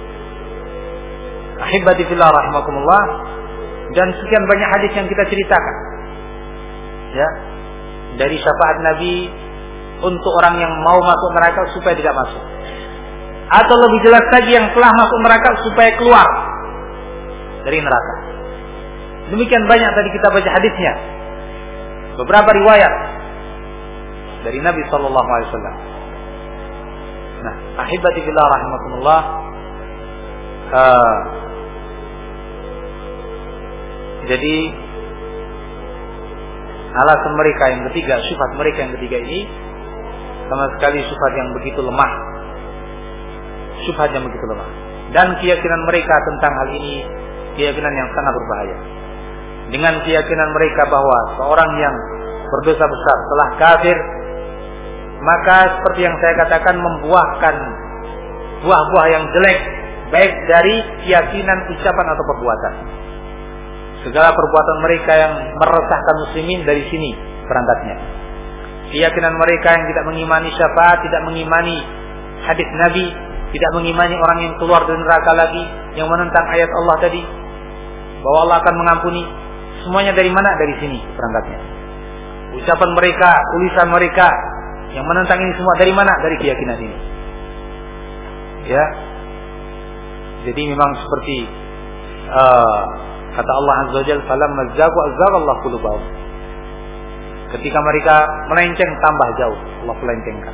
Ahibati fillah rahimakumullah, dan sekian banyak hadis yang kita ceritakan. Ya, dari syafaat Nabi untuk orang yang mau masuk neraka supaya tidak masuk. Atau lebih jelas lagi, yang telah masuk neraka supaya keluar dari neraka. Demikian banyak tadi kita baca hadisnya. Beberapa riwayat dari Nabi SAW. Nah, ahibati fillah rahimakumullah, jadi alasan mereka yang ketiga, syubhat mereka yang ketiga ini sama sekali syubhat yang begitu lemah. Syubhat yang begitu lemah. Dan keyakinan mereka tentang hal ini keyakinan yang sangat berbahaya. Dengan keyakinan mereka bahwa seorang yang berdosa besar telah kafir, maka seperti yang saya katakan, membuahkan buah-buah yang jelek, baik dari keyakinan, ucapan atau perbuatan. Segala perbuatan mereka yang meresahkan muslimin dari sini berangkatnya. Keyakinan mereka yang tidak mengimani syafaat, tidak mengimani hadis Nabi, tidak mengimani orang yang keluar dari neraka lagi, yang menentang ayat Allah tadi, bahwa Allah akan mengampuni. Semuanya dari mana? Dari sini berangkatnya. Ucapan mereka, tulisan mereka yang menentang ini semua dari mana? Dari keyakinan ini. Ya. Jadi memang seperti kata Allah Azza wa Jalla, "Falamma zaghu azaghallahu qulubahum." Ketika mereka melenceng, tambah jauh Allah melencengkan.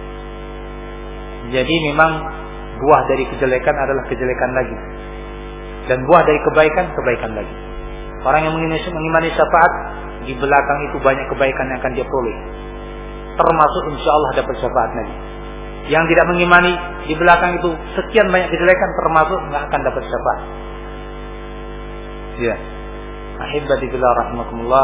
Jadi memang buah dari kejelekan adalah kejelekan lagi, dan buah dari kebaikan, kebaikan lagi. Orang yang mengimani syafaat, di belakang itu banyak kebaikan yang akan dia peroleh, termasuk insya Allah dapat syafaat Nabi. Yang tidak mengimani, di belakang itu sekian banyak kejelekan, termasuk nggak akan dapat syafaat. Ya, ahibati billah rahimakumullah.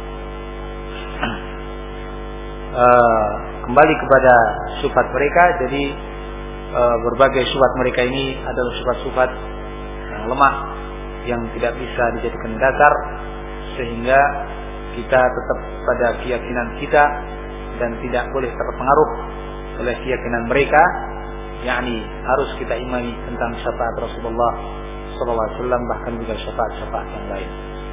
Kembali kepada sifat mereka. Jadi berbagai sifat mereka ini adalah sifat-sifat yang lemah, yang tidak bisa dijadikan dasar, sehingga kita tetap pada keyakinan kita dan tidak boleh terpengaruh oleh keyakinan mereka. yakni harus kita imani tentang syafaat Rasulullah SAW, bahkan juga syafaat-syafaat yang lain.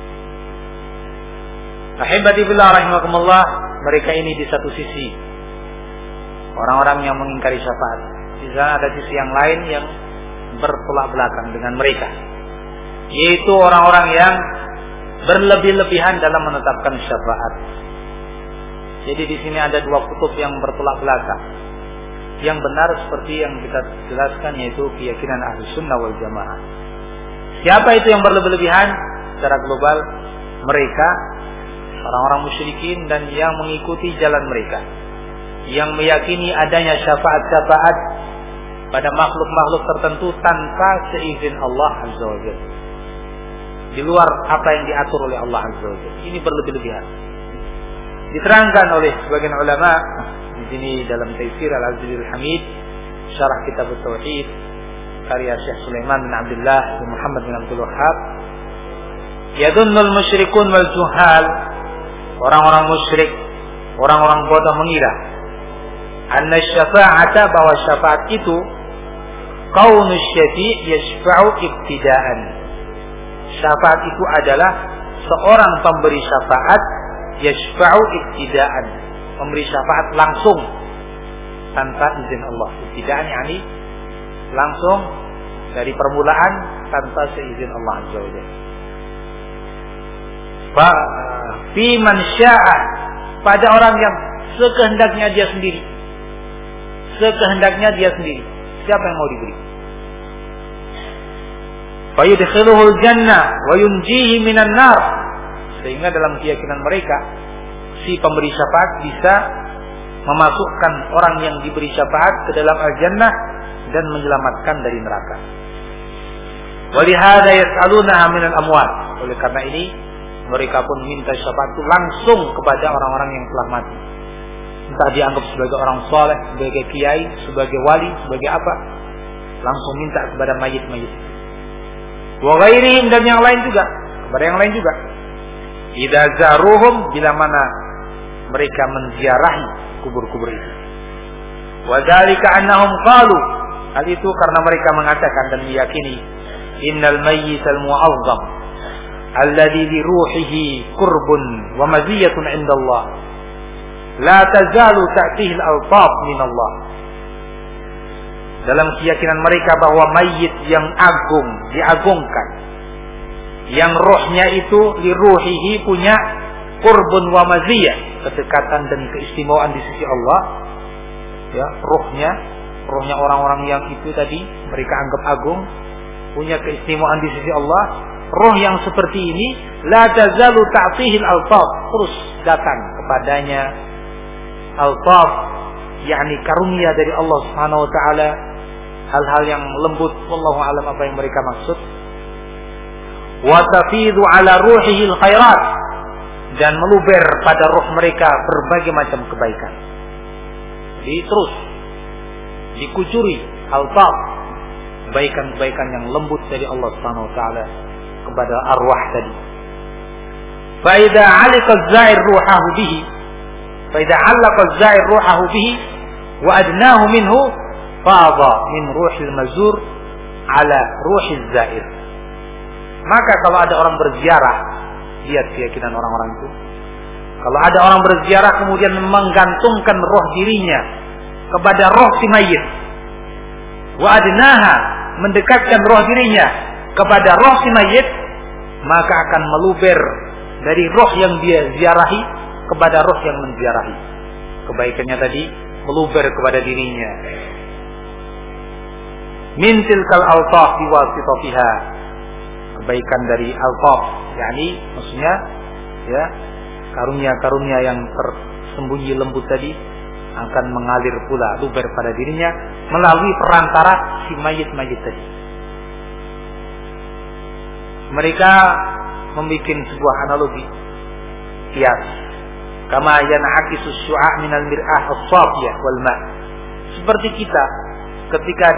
Ahibati billah rahimakumullah, mereka ini di satu sisi orang-orang yang mengingkari syafaat, di sana ada sisi yang lain yang bertolak belakang dengan mereka, yaitu orang-orang yang berlebih-lebihan dalam menetapkan syafaat. Jadi di sini ada dua kutub yang bertolak belakang. Yang benar seperti yang kita jelaskan, yaitu keyakinan ahli sunnah wal jamaah. Siapa itu yang berlebih-lebihan? Secara global, mereka orang-orang musyrikin dan yang mengikuti jalan mereka, yang meyakini adanya syafaat-syafaat pada makhluk-makhluk tertentu tanpa seizin Allah Azza wa Jalla, di luar apa yang diatur oleh Allah Azza wa Jalla. Ini berlebih-lebihan. Diterangkan oleh sebagian ulama di sini dalam Taifsir Al-Azizul Hamid, syarah kitab Tauhid karya Syekh Sulaiman bin Abdullah bin Muhammad bin Abdul Wahhab, yadunnul musyrikun wal juhal, orang-orang musyrik, orang-orang bodoh mengira, anna syafa'ata, bahwa syafaat itu kaunus syafi' yashfa'u ibtida'an. Syafaat itu adalah seorang pemberi syafaat yashfa'u ibtida'an, memberi syafaat langsung tanpa izin Allah. Ibtida'an yakni langsung dari permulaan tanpa seizin Allah Azza wa Jalla. Fi man sya'a, pada orang yang sekehendaknya dia sendiri. Sekehendaknya dia sendiri. Siapa yang mau diberi? Fa yudkhiluhul jannah wa yunjihi minan nar. Sehingga dalam keyakinan mereka, si pemberi syafaat bisa memasukkan orang yang diberi syafaat ke dalam al-jannah dan menyelamatkan dari neraka. Walihada yas'alunaha minal amwat. Oleh karena ini mereka pun minta syafaat itu langsung kepada orang-orang yang telah mati. Entah dianggap sebagai orang soleh, sebagai kiai, sebagai wali, sebagai apa, langsung minta kepada mayit-mayit itu. Wa ghairihim, dan yang lain juga, kepada yang lain juga. Idza zaruhum, bila mana mereka menziarahi kubur-kubur itu. Wa dzalika annahum qalu, hal itu karena mereka mengatakan dan meyakini, innal mayyital mu'azzam alladhi li ruhihi qurbun wa maziyatun 'inda Allah la tazalu ta'tihi al-altab min Allah. Dalam keyakinan mereka bahwa mayit yang agung, diagungkan, yang rohnya itu li ruhihi punya qurbun wa maziyah, kedekatan dan keistimewaan di sisi Allah, ya, rohnya orang-orang yang itu tadi mereka anggap agung, punya keistimewaan di sisi Allah. Roh yang seperti ini la tazalu ta'tihil altab, terus datang kepadanya altab, yakni karunia dari Allah Subhanahu wa taala, hal-hal yang lembut, wallahu alam apa yang mereka maksud. Wa tafidu ala ruhihil khairat, dan meluber pada roh mereka berbagai macam kebaikan. Jadi terus dikucuri altab, kebaikan-kebaikan yang lembut dari Allah Subhanahu wa taala kepada arwah tadi. Fa idza 'alaqa az-za'ir ruhahu bihi, fa idza 'alaqa az-za'ir ruhahu bihi wa adnahu minhu fadha min ruhil mazur ala ruhiz za'ir. Maka kalau ada orang berziarah, lihat keyakinan orang-orang itu. Kalau ada orang berziarah kemudian menggantungkan roh dirinya kepada roh si mayit, wa adnaha, mendekatkan roh dirinya kepada roh si mayit, maka akan meluber dari roh yang dia ziarahi kepada roh yang menziarahi. Kebaikannya tadi meluber kepada dirinya. Min tilkal altaf biwasitatiha, kebaikan dari altaf, yakni maksudnya ya karunia-karunia yang tersembunyi lembut tadi akan mengalir pula luber pada dirinya melalui perantara si mayit-mayit tadi. Mereka membuat sebuah analogi kias, kama yan'akisu syu'a minal mir'ah as-safiyah wal ma'. Seperti kita ketika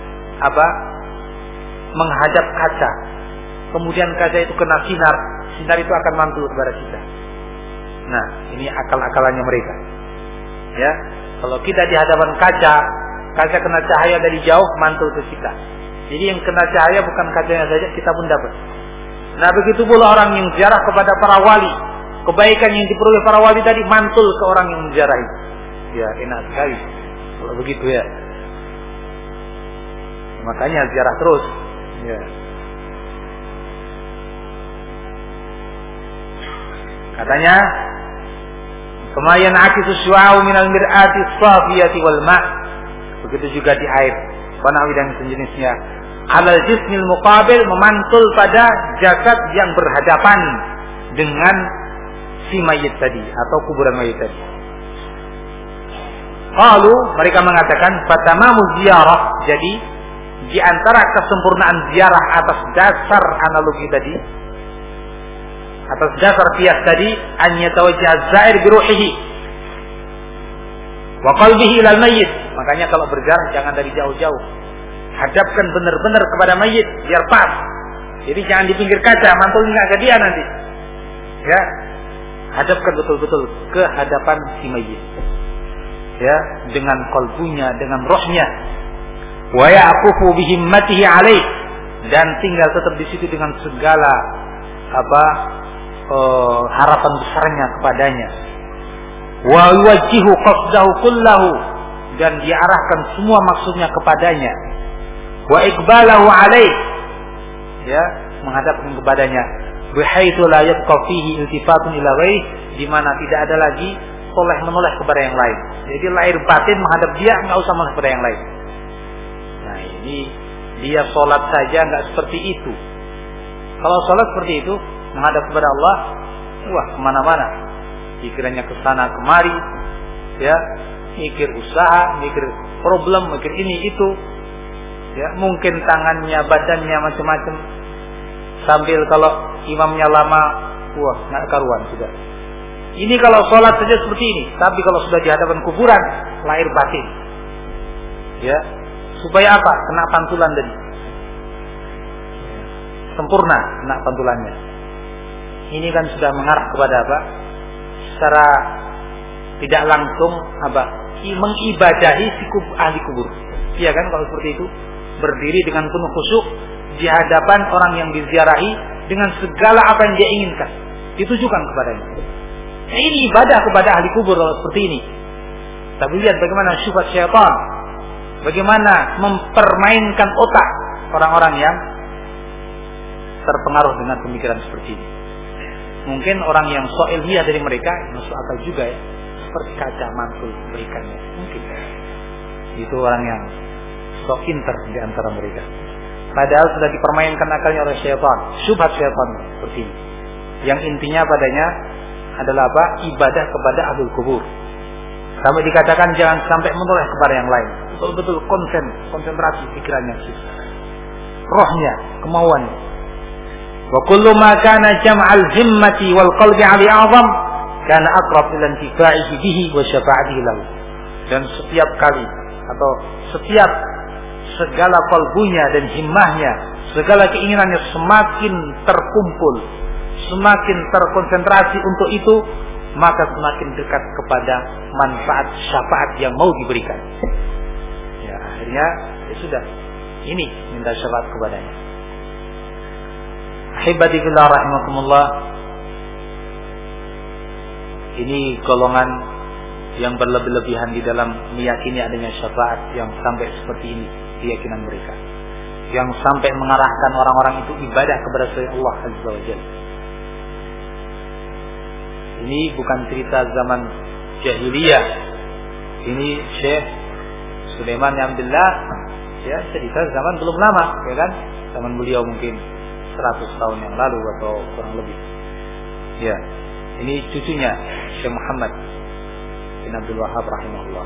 menghadap kaca, kemudian kaca itu kena sinar itu akan mantul kepada kita. Nah, ini akal-akalannya mereka. Ya, kalau kita di hadapan kaca kena cahaya dari jauh mantul ke kita. Jadi yang kena cahaya bukan kacanya saja, kita pun dapat. Nah, begitu pula orang yang ziarah kepada para wali, kebaikan yang diperoleh para wali tadi mantul ke orang yang menziarahi. Ya, enak sekali kalau begitu ya. Makanya ziarah terus. Ya. Katanya, kama yan'akisu syu'a'u minal mir'ati as-safiyati wal ma'. Begitu juga di air, wanawi dan sejenisnya. Alal jismil muqabil, memantul pada jasad yang berhadapan dengan si mayit tadi atau kuburan mayit tadi. Qalu, mereka mengatakan fatamamu ziyarah, jadi di antara kesempurnaan ziarah atas dasar analogi tadi, atas dasar kias tadi, an yatawajjah az-za'ir bi ruhihi wa qalbihi ilal mayyit. Makanya kalau berziarah jangan dari jauh-jauh, hadapkan benar-benar kepada mayit biar pas. Jadi jangan di pinggir kaca, mantul enggak ke dia nanti. Ya, hadapkan betul-betul ke hadapan si mayit. Ya, dengan kalbunya, dengan rohnya. Wa ya'qufu bi himmatihi alaih, dan tinggal tetap di situ dengan segala harapan besarnya kepadanya. Wa yuwajjihu qasdahu kullahu, dan diarahkan semua maksudnya kepadanya. Wa iqbalahu alaih, ya, menghadapkan kepadanya. Bihaitsu la yabqa fihi iltifatun ila ghairi, di mana tidak ada lagi toleh-menoleh kepada yang lain. Jadi lahir batin menghadap dia, enggak usah menghadap kepada yang lain. Nah, ini dia sholat saja enggak seperti itu. Kalau sholat seperti itu, menghadap kepada Allah, wah, kemana-mana pikirannya ke sana kemari, ya, mikir usaha, mikir problem, mikir ini itu, ya, mungkin tangannya, badannya macam-macam, sambil kalau imamnya lama, wah, nggak karuan sudah. Ini kalau sholat saja seperti ini, tapi kalau sudah di hadapan kuburan, lahir batin, ya, supaya apa? Kena pantulan tadi, sempurna kena pantulannya. Ini kan sudah mengarah kepada apa? Secara tidak langsung mengibadahi si ahli kubur. Iya kan kalau seperti itu, berdiri dengan penuh khusyuk di hadapan orang yang diziarahi dengan segala apa yang dia inginkan, ditujukan kepadanya. Nah, ini ibadah kepada ahli kubur kalau seperti ini. Tapi lihat bagaimana syubhat syaitan, bagaimana mempermainkan otak orang-orang yang terpengaruh dengan pemikiran seperti ini. Mungkin orang yang so ilmiah dari mereka masuk akal juga ya, seperti kaca mantul berikannya. Mungkin itu orang yang so pintar di antara mereka. Padahal sudah dipermainkan akalnya oleh syaitan, syubhat syaitan seperti ini. Yang intinya padanya adalah apa? Ibadah kepada ahlul kubur. Sampai dikatakan jangan sampai menoleh kepada yang lain. Betul-betul konsentrasi pikirannya, rohnya, kemauannya. Wa kullu ma kana jam'al himmati wal qalbi 'ali a'zam kana aqrab ila intifa'ihi bihi wa syafa'atihi lahu. Dan setiap kali atau setiap segala kalbunya dan himmahnya, segala keinginannya semakin terkumpul, semakin terkonsentrasi untuk itu, maka semakin dekat kepada manfaat syafaat yang mau diberikan. Ya, akhirnya ya sudah, ini minta syafaat kepadanya. Ahibati fillah rahimakumullah. Ini golongan yang berlebih-lebihan di dalam meyakini adanya syafaat yang sampai seperti ini keyakinan mereka, yang sampai mengarahkan orang-orang itu ibadah kepada selain Allah Azza wa Jalla. Ini bukan cerita zaman jahiliyah. Ini Syekh Sulaiman Abdullah, ya, cerita zaman belum lama, ya kan? Zaman beliau mungkin 100 tahun yang lalu atau kurang lebih. Ya, ini cucunya Syekh Muhammad bin Abdul Wahhab rahimahullah.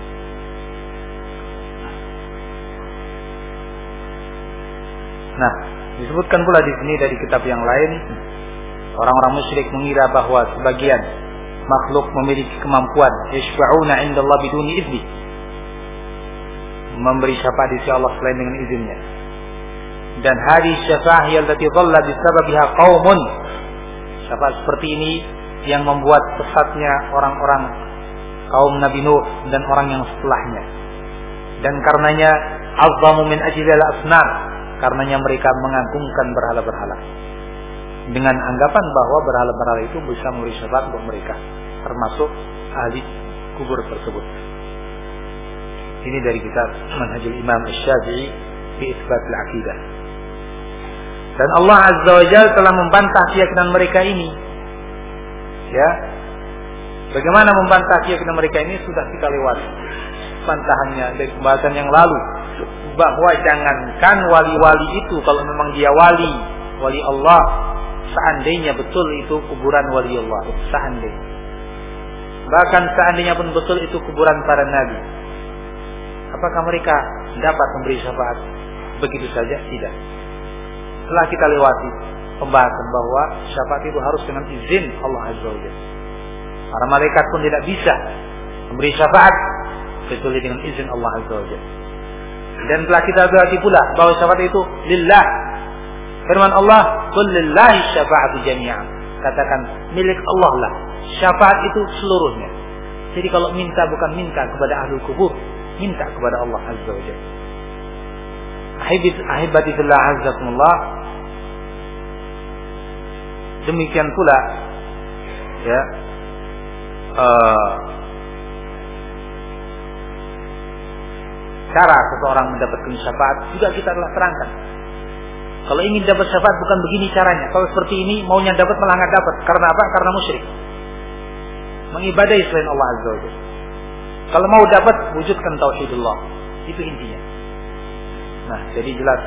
Nah, disebutkan pula di sini dari kitab yang lain, orang-orang musyrik mengira bahwa sebagian makhluk memiliki kemampuan yashfa'una 'inda Allah biduni idzni, memberi syafaat di sisi Allah selain dengan izinnya. Dan hadis syafa'ah allati dhalla bisababiha qaumun, syafaat seperti ini yang membuat sesatnya orang-orang kaum Nabi Nuh dan orang yang setelahnya. Dan karenanya azzamu min ajli al-asnam, karenanya mereka mengagungkan berhala-berhala dengan anggapan bahwa berhala-berhala itu bisa memberi syafaat untuk mereka, termasuk ahli kubur tersebut. Ini dari kitab Manhajul Imam Asy-Syafi'i fi Itsbat al-Aqidah. Dan Allah Azza wa Jalla telah membantah keyakinan mereka ini. Ya. Bagaimana membantah keyakinan mereka ini sudah kita lewati bantahannya dari pembahasan yang lalu, bahwa jangankan wali-wali itu, kalau memang dia wali Allah, seandainya betul itu kuburan wali Allah, seandainya, bahkan seandainya pun betul itu kuburan para nabi, apakah mereka dapat memberi syafaat begitu saja? Tidak. Setelah kita lewati pembahasan bahwa syafaat itu harus dengan izin Allah Azza wa Jalla. Para malaikat pun tidak bisa memberi syafaat kecuali dengan izin Allah Azza wa Jalla. Dan telah kita lewati pula bahwa syafaat itu lillah. Firman Allah, "Qul lillahi syafa'atu jami'an." Katakan milik Allah lah syafaat itu seluruhnya. Jadi kalau minta bukan minta kepada ahlul kubur, minta kepada Allah Azza wa Jalla. Ahibati fillah azzakumullah. Demikian pula ya, cara seseorang mendapatkan syafaat juga kita telah terangkan. Kalau ingin dapat syafaat bukan begini caranya. Kalau seperti ini maunya dapat malah nggak dapat. Karena apa? Karena musyrik, mengibadahi selain Allah Azza wa Jalla. Kalau mau dapat, wujudkan tauhidullah. Itu intinya. Nah, jadi jelas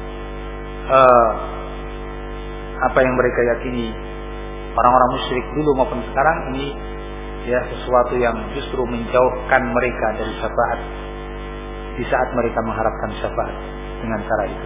apa yang mereka yakini orang-orang musyrik dulu maupun sekarang ini ya sesuatu yang justru menjauhkan mereka dari syafaat di saat mereka mengharapkan syafaat dengan cara itu.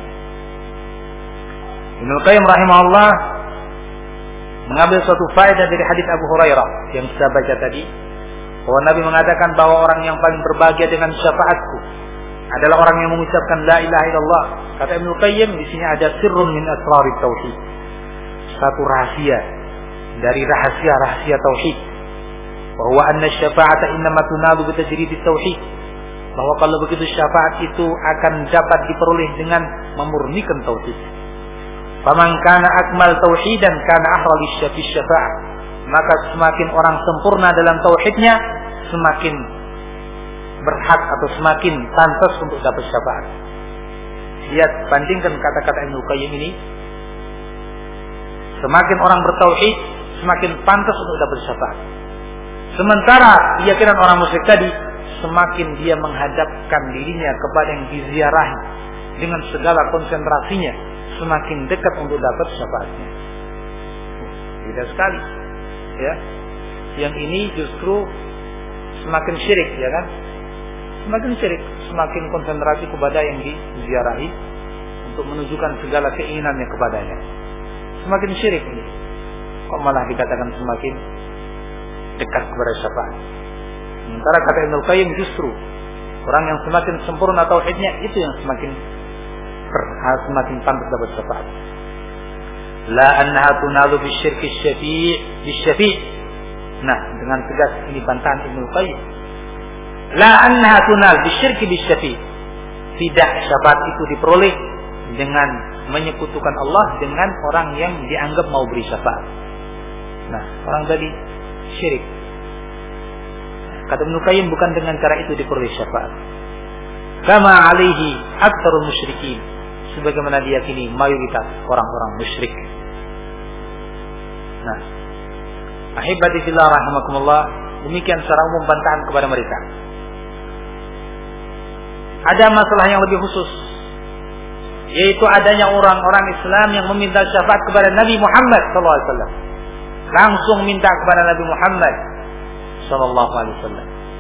Ibnu Qayyim rahimahullah mengambil suatu faedah dari hadis Abu Hurairah yang kita baca tadi, bahwa Nabi mengatakan bahwa orang yang paling berbahagia dengan syafaatku adalah orang yang mengucapkan la ilaha illallah. Kata Ibnu Qayyim, di sini ada sirrun min asrarit tauhid, satu rahasia dari rahasia-rahasia tauhid, bahwa anna syafa'ata innama tunalu bi tajridit tauhid, bahwa kalau begitu syafaat itu akan dapat diperoleh dengan memurnikan tauhid. Faman kana akmal tauhidan kana ahra lisyafa'ah, maka semakin orang sempurna dalam tauhidnya, semakin berhak atau semakin pantas untuk dapat syafaat. Lihat, bandingkan kata-kata Ibnu Qayyim ini. Semakin orang bertauhid, semakin pantas untuk dapat syafaat. Sementara keyakinan orang musyrik tadi, semakin dia menghadapkan dirinya kepada yang diziarahi dengan segala konsentrasinya, semakin dekat untuk dapat syafaatnya. Beda sekali, ya. Yang ini justru semakin syirik, ya kan? Semakin syirik, semakin konsentrasi kepada yang diziarahi untuk menunjukkan segala keinginannya kepadanya. Semakin syirik ini. Kok malah dikatakan semakin dekat kepada syafaat. Sementara kata Ibnu Qayyim, justru orang yang semakin sempurna tauhidnya itu yang semakin pantas dapat syafaat. La annaha tunalu bisyirki syafi'. Nah, dengan tegas ini bantahan Ibnu Qayyim. La annaha tunal bisyirki syafi'. Tidak syafaat itu diperoleh dengan menyekutukan Allah dengan orang yang dianggap mau beri syafaat. Nah, orang tadi syirik. Kata Ibnu Qayyim, bukan dengan cara itu diperoleh syafaat. Kama alaihi aktsarul musyrikin, sebagaimana diyakini mayoritas orang-orang musyrik. Nah, ahibati fillah rahimakumullah, demikian secara umum bantahan kepada mereka. Ada masalah yang lebih khusus, yaitu adanya orang-orang Islam yang meminta syafaat kepada Nabi Muhammad SAW. Langsung minta kepada Nabi Muhammad SAW.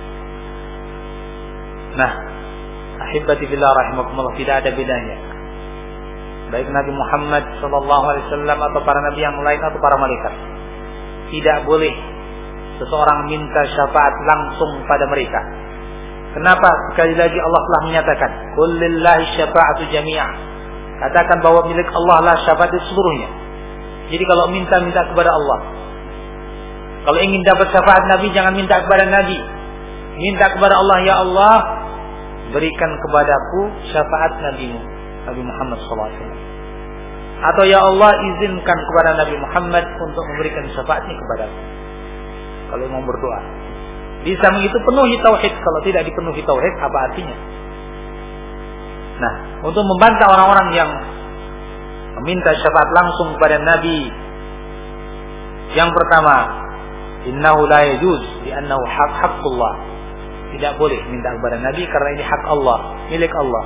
Nah, ahibati fillah rahimakumullah, tidak ada bedanya. Baik Nabi Muhammad SAW atau para nabi yang lain atau para malaikat. Tidak boleh seseorang minta syafaat langsung pada mereka. Kenapa? Sekali lagi Allah telah menyatakan, "Qul lillahi syafa'atu jami'a." Katakan bahwa milik Allah lah syafaat itu seluruhnya. Jadi kalau minta kepada Allah. Kalau ingin dapat syafaat Nabi, jangan minta kepada Nabi. Minta kepada Allah, ya Allah, berikan kepadaku syafaat Nabi-Mu, Nabi Muhammad SAW. Atau ya Allah, izinkan kepada Nabi Muhammad untuk memberikan syafaatnya kepadaku. Kalau mau berdoa. Di samping itu penuhi tauhid. Kalau tidak dipenuhi tauhid, apa artinya? Nah, untuk membantah orang-orang yang meminta syafaat langsung kepada Nabi, yang pertama, innahu la yajuz li'annahu haqqullah. Tidak boleh minta kepada Nabi karena ini hak Allah, milik Allah.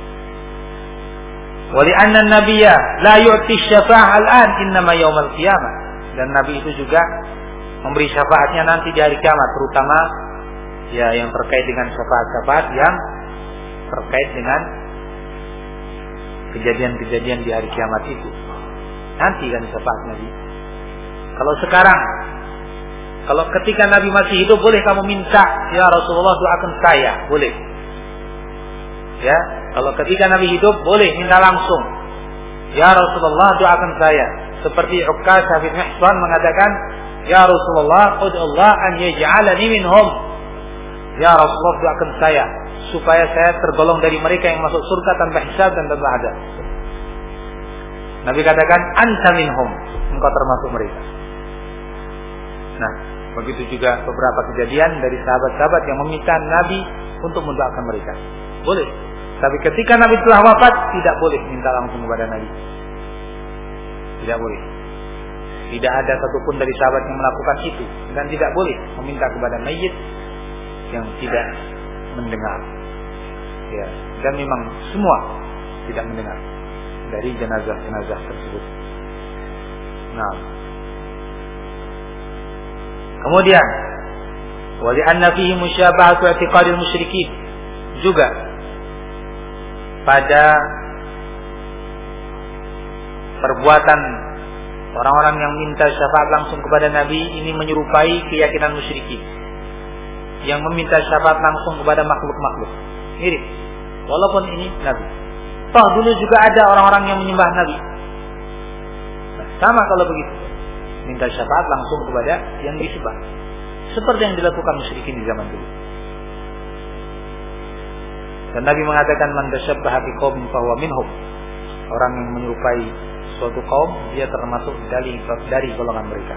Wa li'anna an-nabiyya la yu'ti syafa'ah al-an innama yaumal qiyamah. Dan Nabi itu juga memberi syafaatnya nanti di hari kiamat, terutama ya yang terkait dengan syafaat-syafaat yang terkait dengan kejadian-kejadian di hari kiamat itu. Nanti kan syafaat Nabi. Kalau sekarang, kalau ketika Nabi masih hidup, boleh kamu minta, ya Rasulullah doakan saya, boleh. Ya, kalau ketika Nabi hidup, boleh minta langsung, ya Rasulullah doakan saya. Seperti Uqashah bin Mihsan mengatakan, ya Rasulullah, ud'ullah an yaj'alani minhum. Ya Rasulullah doakan saya supaya saya tergolong dari mereka yang masuk surga tanpa hisab dan tanpa adab. Nabi katakan, anta minhum, engkau termasuk mereka. Nah, begitu juga beberapa kejadian dari sahabat-sahabat yang meminta Nabi untuk mendoakan mereka. Boleh. Tapi ketika Nabi telah wafat, tidak boleh minta langsung kepada Nabi. Tidak boleh. Tidak ada satupun dari sahabat yang melakukan itu. Dan tidak boleh meminta kepada mayit yang tidak mendengar. Ya, dan memang semua tidak mendengar dari jenazah-jenazah tersebut. Nah, kemudian wa li'anna fihi musyabahatu i'tiqadil musyrikin, juga pada perbuatan orang-orang yang minta syafaat langsung kepada Nabi ini menyerupai keyakinan musyrikin yang meminta syafaat langsung kepada makhluk-makhluk. Mirip, walaupun ini Nabi. Toh dulu juga ada orang-orang yang menyembah Nabi. Nah, sama kalau begitu, minta syafaat langsung kepada yang disembah, seperti yang dilakukan musyrikin di zaman dulu. Dan Nabi mengatakan, man tashabbaha biqaumin fahuwa minhum. Orang yang menyerupai suatu kaum, dia termasuk dari golongan mereka.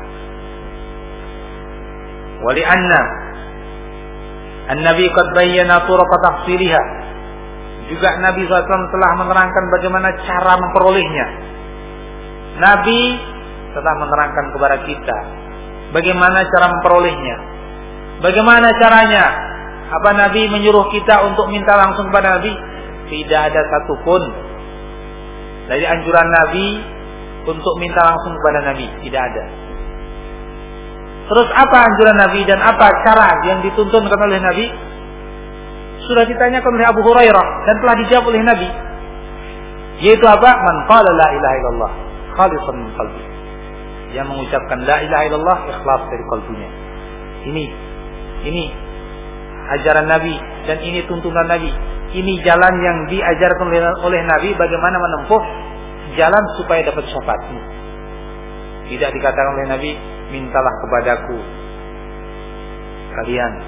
Wa li'anna an-nabi qad bayyana turuq tahsiliha. Juga Nabi SAW telah menerangkan bagaimana cara memperolehnya. Nabi telah menerangkan kepada kita bagaimana cara memperolehnya. Bagaimana caranya? Apa Nabi menyuruh kita untuk minta langsung kepada Nabi? Tidak ada satupun dari anjuran Nabi untuk minta langsung kepada Nabi. Tidak ada. Terus apa anjuran Nabi dan apa cara yang dituntunkan oleh Nabi? Sudah ditanyakan oleh Abu Hurairah dan telah dijawab oleh Nabi. Yaitu apa? Man qala la ilaha illallah khalisan min qalbi. Yang mengucapkan la ilaha illallah ikhlas dari qalbinya. Ini ajaran Nabi dan ini tuntunan Nabi. Ini jalan yang diajarkan oleh Nabi bagaimana menempuh jalan supaya dapat syafaat. Tidak dikatakan oleh Nabi, mintalah kepadaku kalian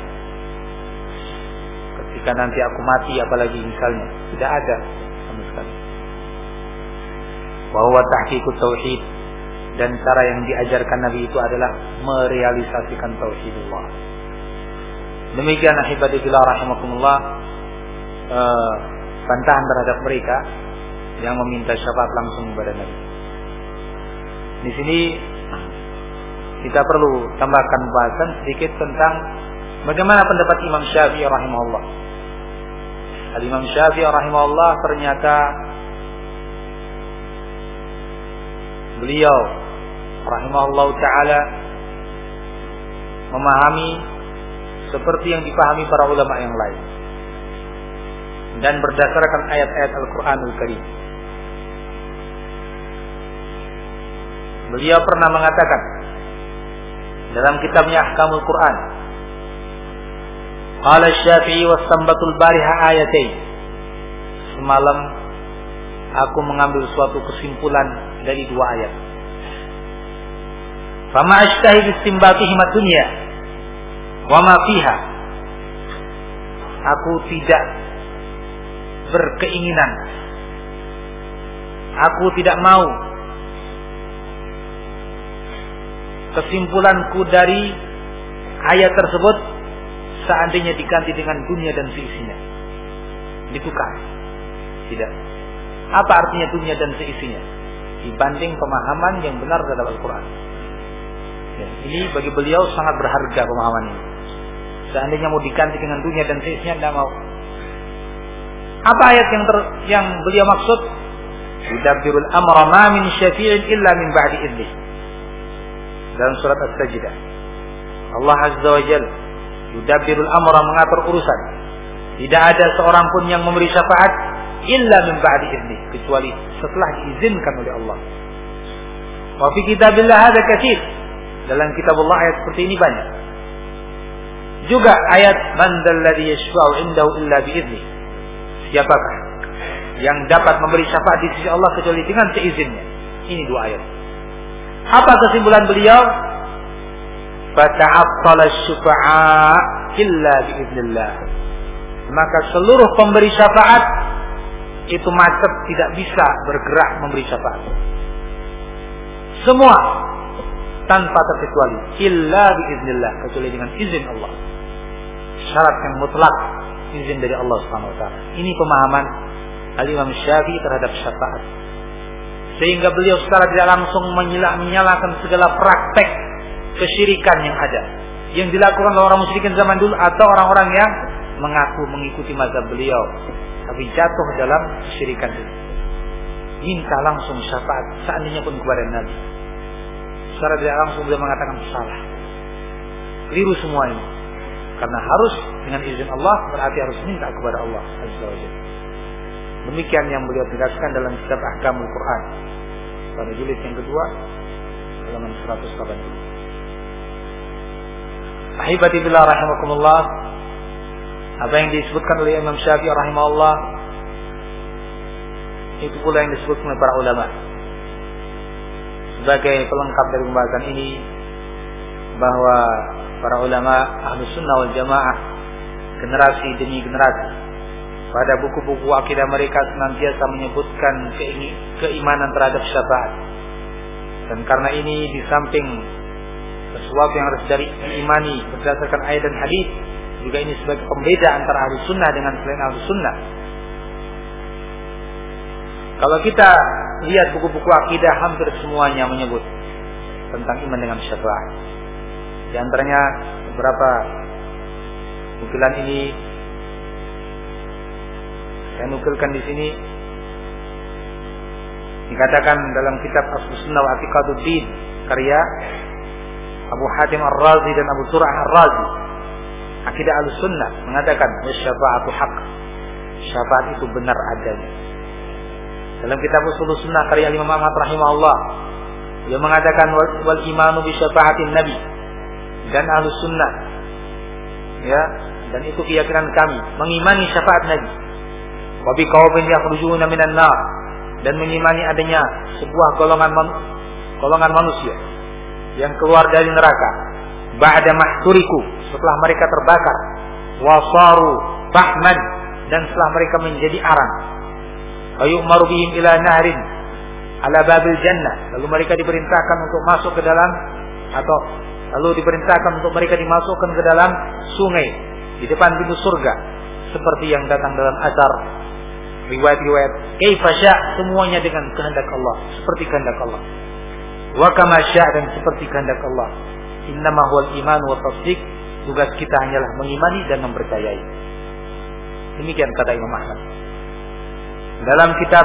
ketika nanti aku mati, apalagi misalnya. Tidak ada sama sekali. Wa huwa tahqiqut tauhid, dan cara yang diajarkan Nabi itu adalah merealisasikan tauhidullah. Demikian ahibadillah rahimakumullah, bantahan terhadap mereka yang meminta syafaat langsung kepada Nabi. Di sini kita perlu tambahkan bahasan sedikit tentang bagaimana pendapat Imam Syafi'i rahimahullah. Al-Imam Syafi'i rahimahullah ternyata beliau rahimahullah ta'ala memahami seperti yang dipahami para ulama yang lain, dan berdasarkan ayat-ayat Al-Quranul Karim. Beliau pernah mengatakan dalam kitabnya Ahkamul Quran, qala Syafi'i wastanbatul bariha ayatain. Semalam aku mengambil suatu kesimpulan dari dua ayat. Fama ashtahid istinbatihim ad-dunya wa ma fiha. Aku tidak berkeinginan, aku tidak mau kesimpulanku dari ayat tersebut seandainya diganti dengan dunia dan seisinya, ditukar. Tidak. Apa artinya dunia dan seisinya dibanding pemahaman yang benar dalam Al-Quran? Ya, ini bagi beliau sangat berharga pemahaman ini. Seandainya mau diganti dengan dunia dan seisinya, tidak mau. Apa ayat yang beliau maksud? Yudabbirul amra ma min syafi'in illa min ba'di idnih. Dalam surat As-Sajdah, Allah Azza wa Jalla yudabbirul amra, mengatur urusan. Tidak ada seorang pun yang memberi syafaat illa min ba'di idnih, kecuali setelah diizinkan oleh Allah. Wa fi kitabillah hadza katsir. Dalam kitab Allah ayat seperti ini banyak. Juga ayat man dzalladzi yashfa'u indahu illa bi idnih. Siapakah yang dapat memberi syafaat di sisi Allah kecuali dengan seizinnya? Ini dua ayat. Apa kesimpulan beliau? Fata'attala asy-syufa'a illa bi'iznillah. Maka seluruh pemberi syafaat itu macet, tidak bisa bergerak memberi syafaat. Semua tanpa terkecuali, illa bi'iznillah, kecuali dengan izin Allah. Syarat yang mutlak, izin dari Allah Subhanahu wa taala. Ini pemahaman Al-Imam Syafi'i terhadap syafaat. Sehingga beliau secara tidak langsung menyalahkan segala praktek kesyirikan yang ada, yang dilakukan oleh orang musyrikin zaman dulu atau orang-orang yang mengaku mengikuti mazhab beliau tapi jatuh dalam kesyirikan ini. Minta langsung syafaat seandainya pun kepada Nabi. Secara tidak langsung beliau mengatakan salah, keliru semua ini. Karena harus dengan izin Allah, berarti harus minta kepada Allah Azza wa Jalla. Demikian yang beliau tegaskan dalam kitab Ahkamul Quran pada jilid yang kedua, halaman 180. Ahibati billah rahimakumullah, apa yang disebutkan oleh Imam Syafi'i rahimahullah itu pula yang disebutkan oleh para ulama. Sebagai pelengkap dari pembahasan ini, bahwa para ulama Ahlus Sunnah wal Jamaah generasi demi generasi pada buku-buku akidah mereka senantiasa menyebutkan keimanan terhadap syafaat. Dan karena ini di samping sesuatu yang harus diimani berdasarkan ayat dan hadis, juga ini sebagai pembeda antara Ahlus Sunnah dengan selain Ahlus Sunnah. Kalau kita lihat buku-buku akidah, hampir semuanya menyebut tentang iman dengan syafaat. Di antaranya beberapa nukilan ini saya nukilkan di sini, dikatakan dalam kitab Aslus Sunnah wa I'tiqaduddin karya Abu Hatim Ar-Razi dan Abu Surah Ar-Razi, akidah Ahlussunnah, mengatakan wasyafa'atu haq, syafaat itu benar adanya. Dalam kitab Ushulus Sunnah karya Imam Ahmad rahimahullah, dia mengatakan wal imanu bi syafa'atin nabi, dan Ahlussunnah, ya, dan itu keyakinan kami, mengimani syafaat Nabi. Wa bi qaumin yakhrujuna minan nar, dan mengimani adanya sebuah golongan manusia yang keluar dari neraka ba'da mahturiku, setelah mereka terbakar, wasaru fahman, dan setelah mereka menjadi arang. Ayu'maru bihim ila nahrin ala babil jannah, lalu mereka diperintahkan untuk masuk ke dalam, atau lalu diperintahkan untuk mereka dimasukkan ke dalam sungai di depan pintu surga, seperti yang datang dalam asar riwayat-riwayat. Kaifa sya', semuanya dengan kehendak Allah, seperti kehendak Allah. Wa kama sya', dan seperti kehendak Allah. Innama huwal iman wa tasdiq, tugas kita hanyalah mengimani dan mempercayai. Demikian kata Imam Ahmad dalam kitab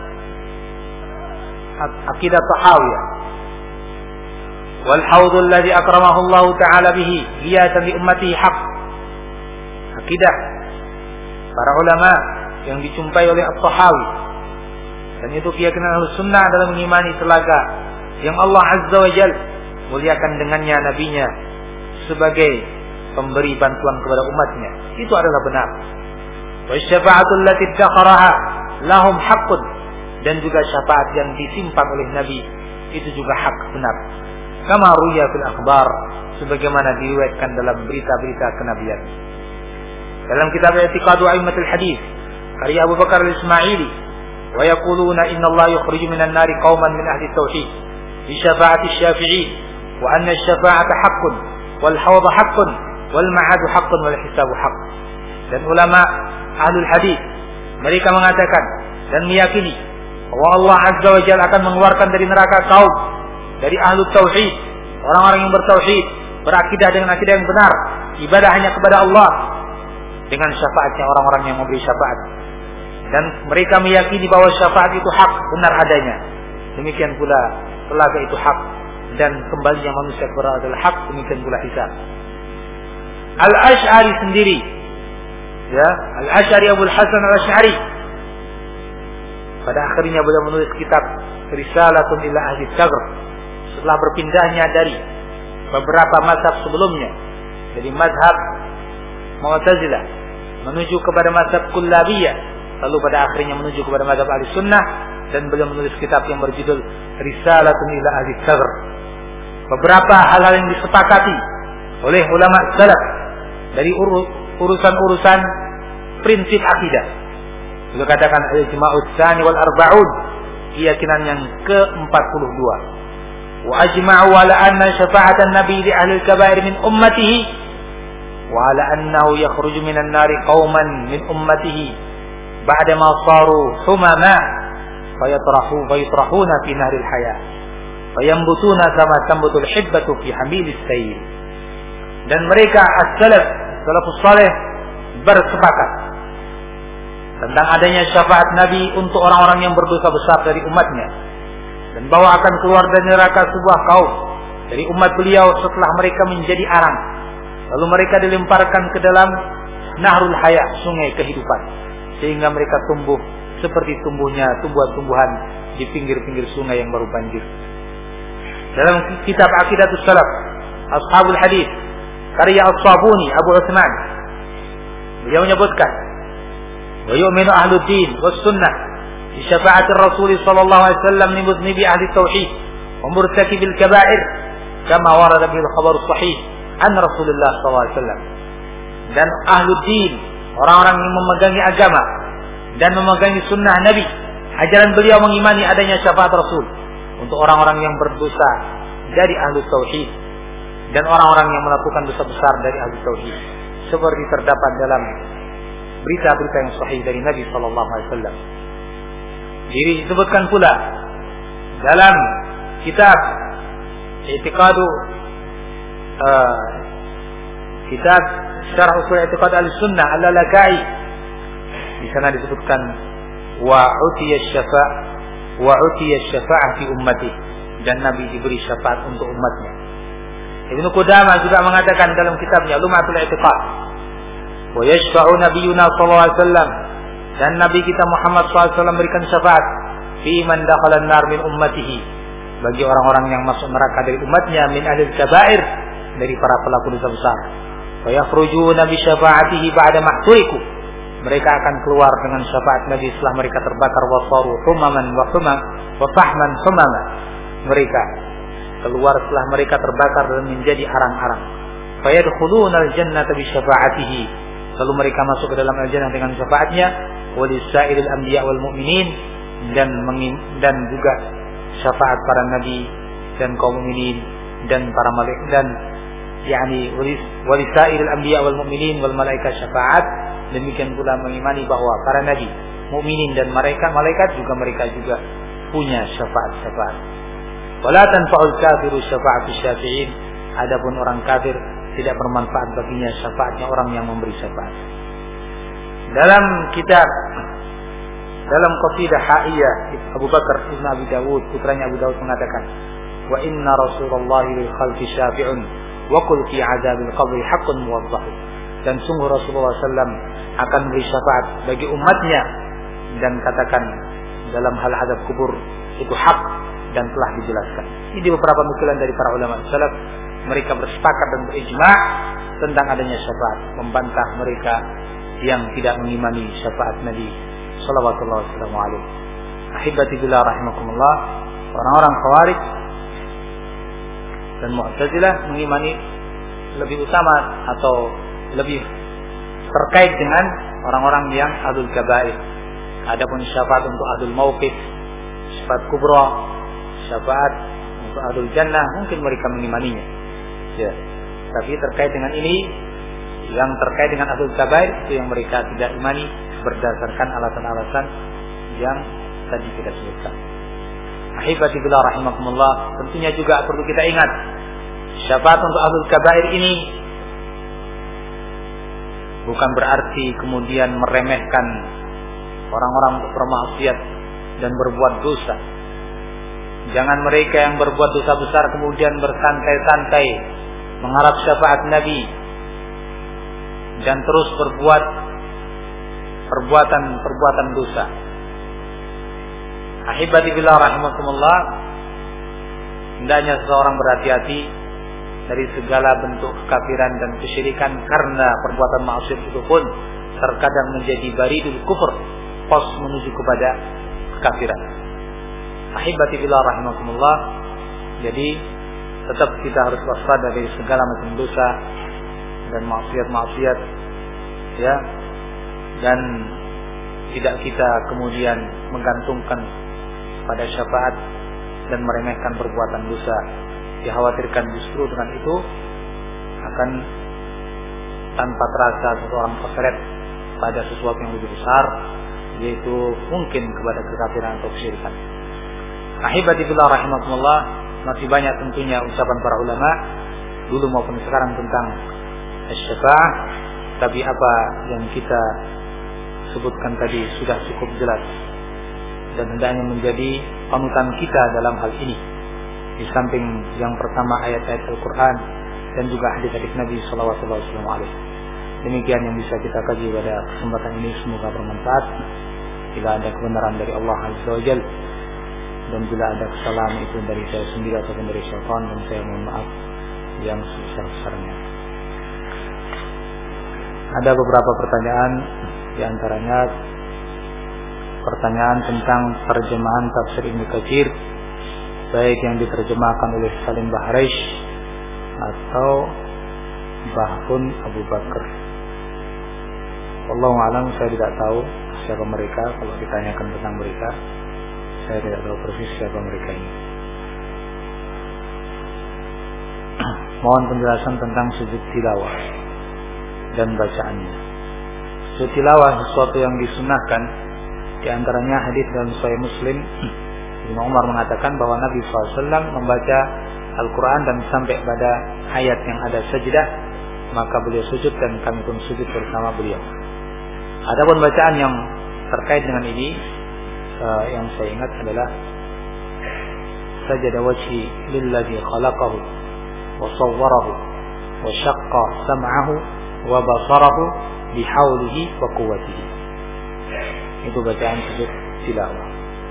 Aqidah Tahawiyah. Wal haudul ladzi akramahu Allah taala bihi hiyatan li ummatihi haqq. Akidah para ulama yang dijumpai oleh At-Tahawi, dan itu keyakinan Ahlussunnah adalah mengimani telaga yang Allah Azza wa Jalla muliakan dengannya nabinya sebagai pemberi bantuan kepada umatnya. Itu adalah benar. Wa syafa'atul lati dakharaha lahum haqqun, dan juga syafaat yang disimpan oleh Nabi itu juga hak, benar. Kama ruya fil akhbar, sebagaimana diriwayatkan dalam berita-berita kenabian. Dalam kitab I'tiqadu A'immatul Hadits karya Abu Bakar Al-Ismaili, wa yaquluna inna Allah yukhriju minan nari qauman min ahli tauhid bi syafa'ati Syafi'i wa anna asy-syafa'ata haqqun wal hawd haqqun wal ma'ad haqqun wal hisabu haqq. Dan ulama ahlul hadis mereka mengatakan dan meyakini bahwa Allah Azza wa Jalla akan mengeluarkan dari neraka kaum dari ahlul tauhid, orang-orang yang bertauhid, berakidah dengan akidah yang benar, ibadah hanya kepada Allah, dengan syafaatnya orang-orang yang memberi syafaat. Dan mereka meyakini bahwa syafaat itu hak, benar adanya. Demikian pula telaga itu hak, dan kembalinya manusia kepada Allah adalah hak. Demikian pula hisab. Al-Asy'ari sendiri, ya, Al-Asy'ari Abul Hasan Al-Asy'ari, pada akhirnya beliau menulis kitab Risalatun ila Ahli Tsaghr setelah berpindahnya dari beberapa mazhab sebelumnya, dari mazhab Mu'tazilah menuju kepada mazhab Kullabiyah, lalu pada akhirnya menuju kepada mazhab Ahli Sunnah, dan beliau menulis kitab yang berjudul Risalatun ila Ahli Tsaghr. Beberapa hal-hal yang disepakati oleh ulama salaf dari urusan-urusan prinsip akidah. Beliau katakan al-ijma'us tsani wal arba'un, keyakinan yang ke-42. Wa ajma'u ala anna syafa'atan nabi li ahli al-kaba'ir min ummatihi wa ala annahu yakhruju minan nari qauman min ummatihi ba'da ma saru humama fayatrahuna fi nahril hayah fayambutuna kama tambutul hibbatu fi hamilis sayl. Dan mereka as-salaf, salafus saleh, bersepakat tentang adanya syafaat Nabi untuk orang-orang yang berdosa besar dari umatnya, dan bahwa akan keluar dari neraka sebuah kaum dari umat beliau setelah mereka menjadi arang, lalu mereka dilemparkan ke dalam Nahrul Hayah, sungai kehidupan, sehingga mereka tumbuh seperti tumbuhnya tumbuhan-tumbuhan di pinggir-pinggir sungai yang baru banjir. Dalam kitab Aqidatus Salaf Ashabul Hadis karya As-Sabuni Abu Utsman, beliau menyebutkan wa yu'minu ahlud din was sunnah bi syafa'atir Rasul sallallahu alaihi wasallam li mudhnibi ahli tauhid wa murtakibil kaba'ir kama warada bil khabar sahih an Rasulullah sallallahu alaihi wasallam. Dan ahlud din, orang-orang yang memegangi agama dan memegangi sunnah Nabi, ajaran beliau mengimani adanya syafaat Rasul untuk orang-orang yang berdosa dari ahli tauhid dan orang-orang yang melakukan dosa besar dari ahli tauhid, seperti terdapat dalam berita-berita yang sahih dari Nabi sallallahu alaihi wasallam. Jadi disebutkan pula dalam kitab I'tiqadu kitab Syarh Ushul I'tiqad Ahlussunnah Al-Lalakai, di sana disebutkan wa utiya syafa'ah fi ummati, dan Nabi diberi syafaat untuk umatnya. Ibnu Qudamah juga mengatakan dalam kitabnya Lumatul I'tiqad, wa yashfa'u nabiyyuna sallallahu alaihi wasallam, dan Nabi kita Muhammad sallallahu alaihi wasallam berikan syafaat fi man dakhala an-nar min ummatihi, bagi orang-orang yang masuk neraka dari umatnya, min ahli kaba'ir, dari para pelaku dosa besar. Wa yakhrujuna bi syafa'atihi ba'da mahturiku, mereka akan keluar dengan syafaat Nabi setelah mereka terbakar, wasaru humaman wa fahman humama, mereka keluar setelah mereka terbakar dan menjadi arang-arang. Fayadkhulunal jannata bi syafa'atihi, lalu mereka masuk ke dalam al-jannah dengan syafaatnya. Walisairil anbiya wal mu'minin, dan juga syafaat para nabi dan kaum mukminin dan para malaikat, dan walisairil anbiya wal mu'minin wal malaikat syafaat. Demikian pula mengimani bahwa para nabi, mukminin dan malaikat juga mereka juga punya syafaat-syafaat. Wala tanfa'ul kafiru syafa'atu syafi'in, adapun orang kafir tidak bermanfaat baginya syafaatnya orang yang memberi syafaat. Dalam qasidah Ha'iyah, Abu Bakar Ibn Abi Dawud, putranya Abu Dawud mengatakan, wa inna Rasulullah lil khalqi syafi'un wa qul fi 'adzabil qabri haqqun muwaddah. Dan sungguh Rasulullah SAW akan beri syafaat bagi umatnya, dan katakan dalam hal azab kubur itu hak dan telah dijelaskan. Ini beberapa nukilan dari para ulama salaf. Mereka bersepakat dan berijma' tentang adanya syafaat, membantah mereka yang tidak mengimani syafaat Nabi sallallahu alaihi wasallam. Ahibati billah rahimakumullah, orang-orang Khawarij dan Mu'tazilah mengimani lebih utama atau lebih terkait dengan orang-orang yang ahlul kabair. Adapun syafaat untuk ahlul mauqif, syafaat kubra, syafaat untuk ahlul jannah, mungkin mereka mengimaninya. Ya. Tapi terkait dengan ini, yang terkait dengan ahlul kabair itu yang mereka tidak imani berdasarkan alasan-alasan yang tadi kita sebutkan. Ahibati billah rahimakumullah, tentunya juga perlu kita ingat, syafaat untuk ahlul kabair ini bukan berarti kemudian meremehkan orang-orang untuk bermaksiat dan berbuat dosa. Jangan mereka yang berbuat dosa besar kemudian bersantai-santai mengharap syafaat Nabi dan terus berbuat perbuatan dosa. Ahibati billah rahimakumullah, hendaknya seseorang berhati-hati dari segala bentuk kekafiran dan kesyirikan, karena perbuatan maksiat itu pun terkadang menjadi baridul kufur, pos menuju kepada kekafiran. Ahibati billah rahimakumullah, jadi tetap kita harus waspada dari segala macam dosa dan maksiat-maksiat, ya, dan tidak kita kemudian menggantungkan pada syafaat dan meremehkan perbuatan dosa. Dikhawatirkan justru dengan itu akan tanpa terasa seseorang terseret pada sesuatu yang lebih besar, yaitu mungkin kepada kekafiran atau kesyirikan. Ahibati billah rahimakumullah, masih banyak tentunya ucapan para ulama dulu maupun sekarang tentang syafaat, tapi apa yang kita sebutkan tadi sudah cukup jelas dan hendaknya menjadi panutan kita dalam hal ini. Di samping yang pertama ayat-ayat Al-Quran dan juga hadis-hadis Nabi sallallahu alaihi wasallam. Demikian yang bisa kita kaji pada kesempatan ini, semoga bermanfaat. Bila ada kebenaran dari Allah Azza wa Jalla dan bila ada kesalahan itu dari saya sendiri ataupun dari syaitan, dan saya mohon maaf yang sebesar-besarnya. Ada beberapa pertanyaan, di antaranya pertanyaan tentang terjemahan tafsir Ibnu Katsir, baik yang diterjemahkan oleh Salim Bahraish atau Bahun Abu Bakar. Wallahu a'lam, saya tidak tahu siapa mereka. Kalau ditanyakan tentang mereka, saya tidak tahu persis siapa mereka ini. Mohon penjelasan tentang sujud tilawah dan bacaannya. Sujud tilawah sesuatu yang disunahkan, di antaranya hadis dalam Sahih Muslim, Ibnu Umar mengatakan bahwa Nabi SAW membaca Al-Quran dan sampai pada ayat yang ada sajdah, maka beliau sujud dan kami pun sujud bersama beliau. Adapun bacaan yang terkait dengan ini, yang saya ingat adalah sajada wajhi lilladzi khalaqahu wa sawwarahu wa syaqqa sam'ahu wa basarahu bihaulihi wa quwwatihi. Itu bacaan sujud tilawah.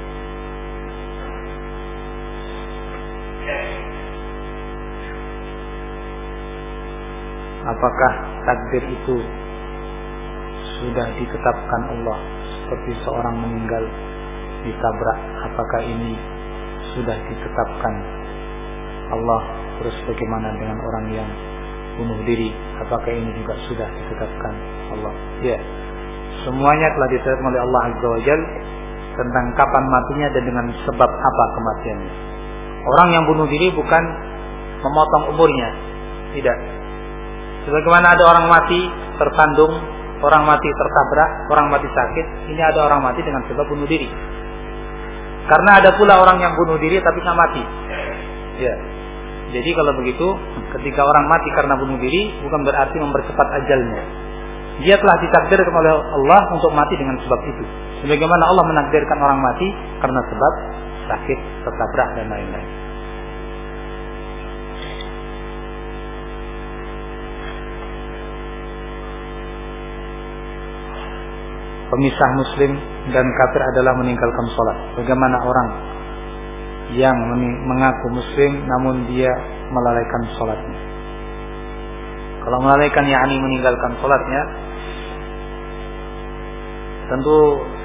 Apakah takdir itu sudah ditetapkan Allah, seperti seorang meninggal ditabrak? Apakah ini sudah ditetapkan Allah. Terus bagaimana dengan orang yang bunuh diri? Apakah ini juga sudah ditetapkan Allah? Ya, semuanya telah ditetapkan oleh Allah Azza wa Jalla tentang kapan matinya dan dengan sebab apa kematiannya. Orang yang bunuh diri bukan memotong umurnya, tidak. Sebagaimana ada orang mati tersandung, orang mati tertabrak, orang mati sakit, ini ada orang mati dengan sebab bunuh diri. Karena ada pula orang yang bunuh diri tapi nggak mati. Ya. Jadi kalau begitu, ketika orang mati karena bunuh diri, bukan berarti mempercepat ajalnya. Dia telah ditakdirkan oleh Allah untuk mati dengan sebab itu. Sebagaimana Allah menakdirkan orang mati karena sebab sakit, tertabrak dan lain-lain. Pemisah muslim dan kafir adalah meninggalkan sholat. Bagaimana orang yang mengaku muslim namun dia melalaikan sholatnya? Kalau melalaikan yakni meninggalkan sholatnya, tentu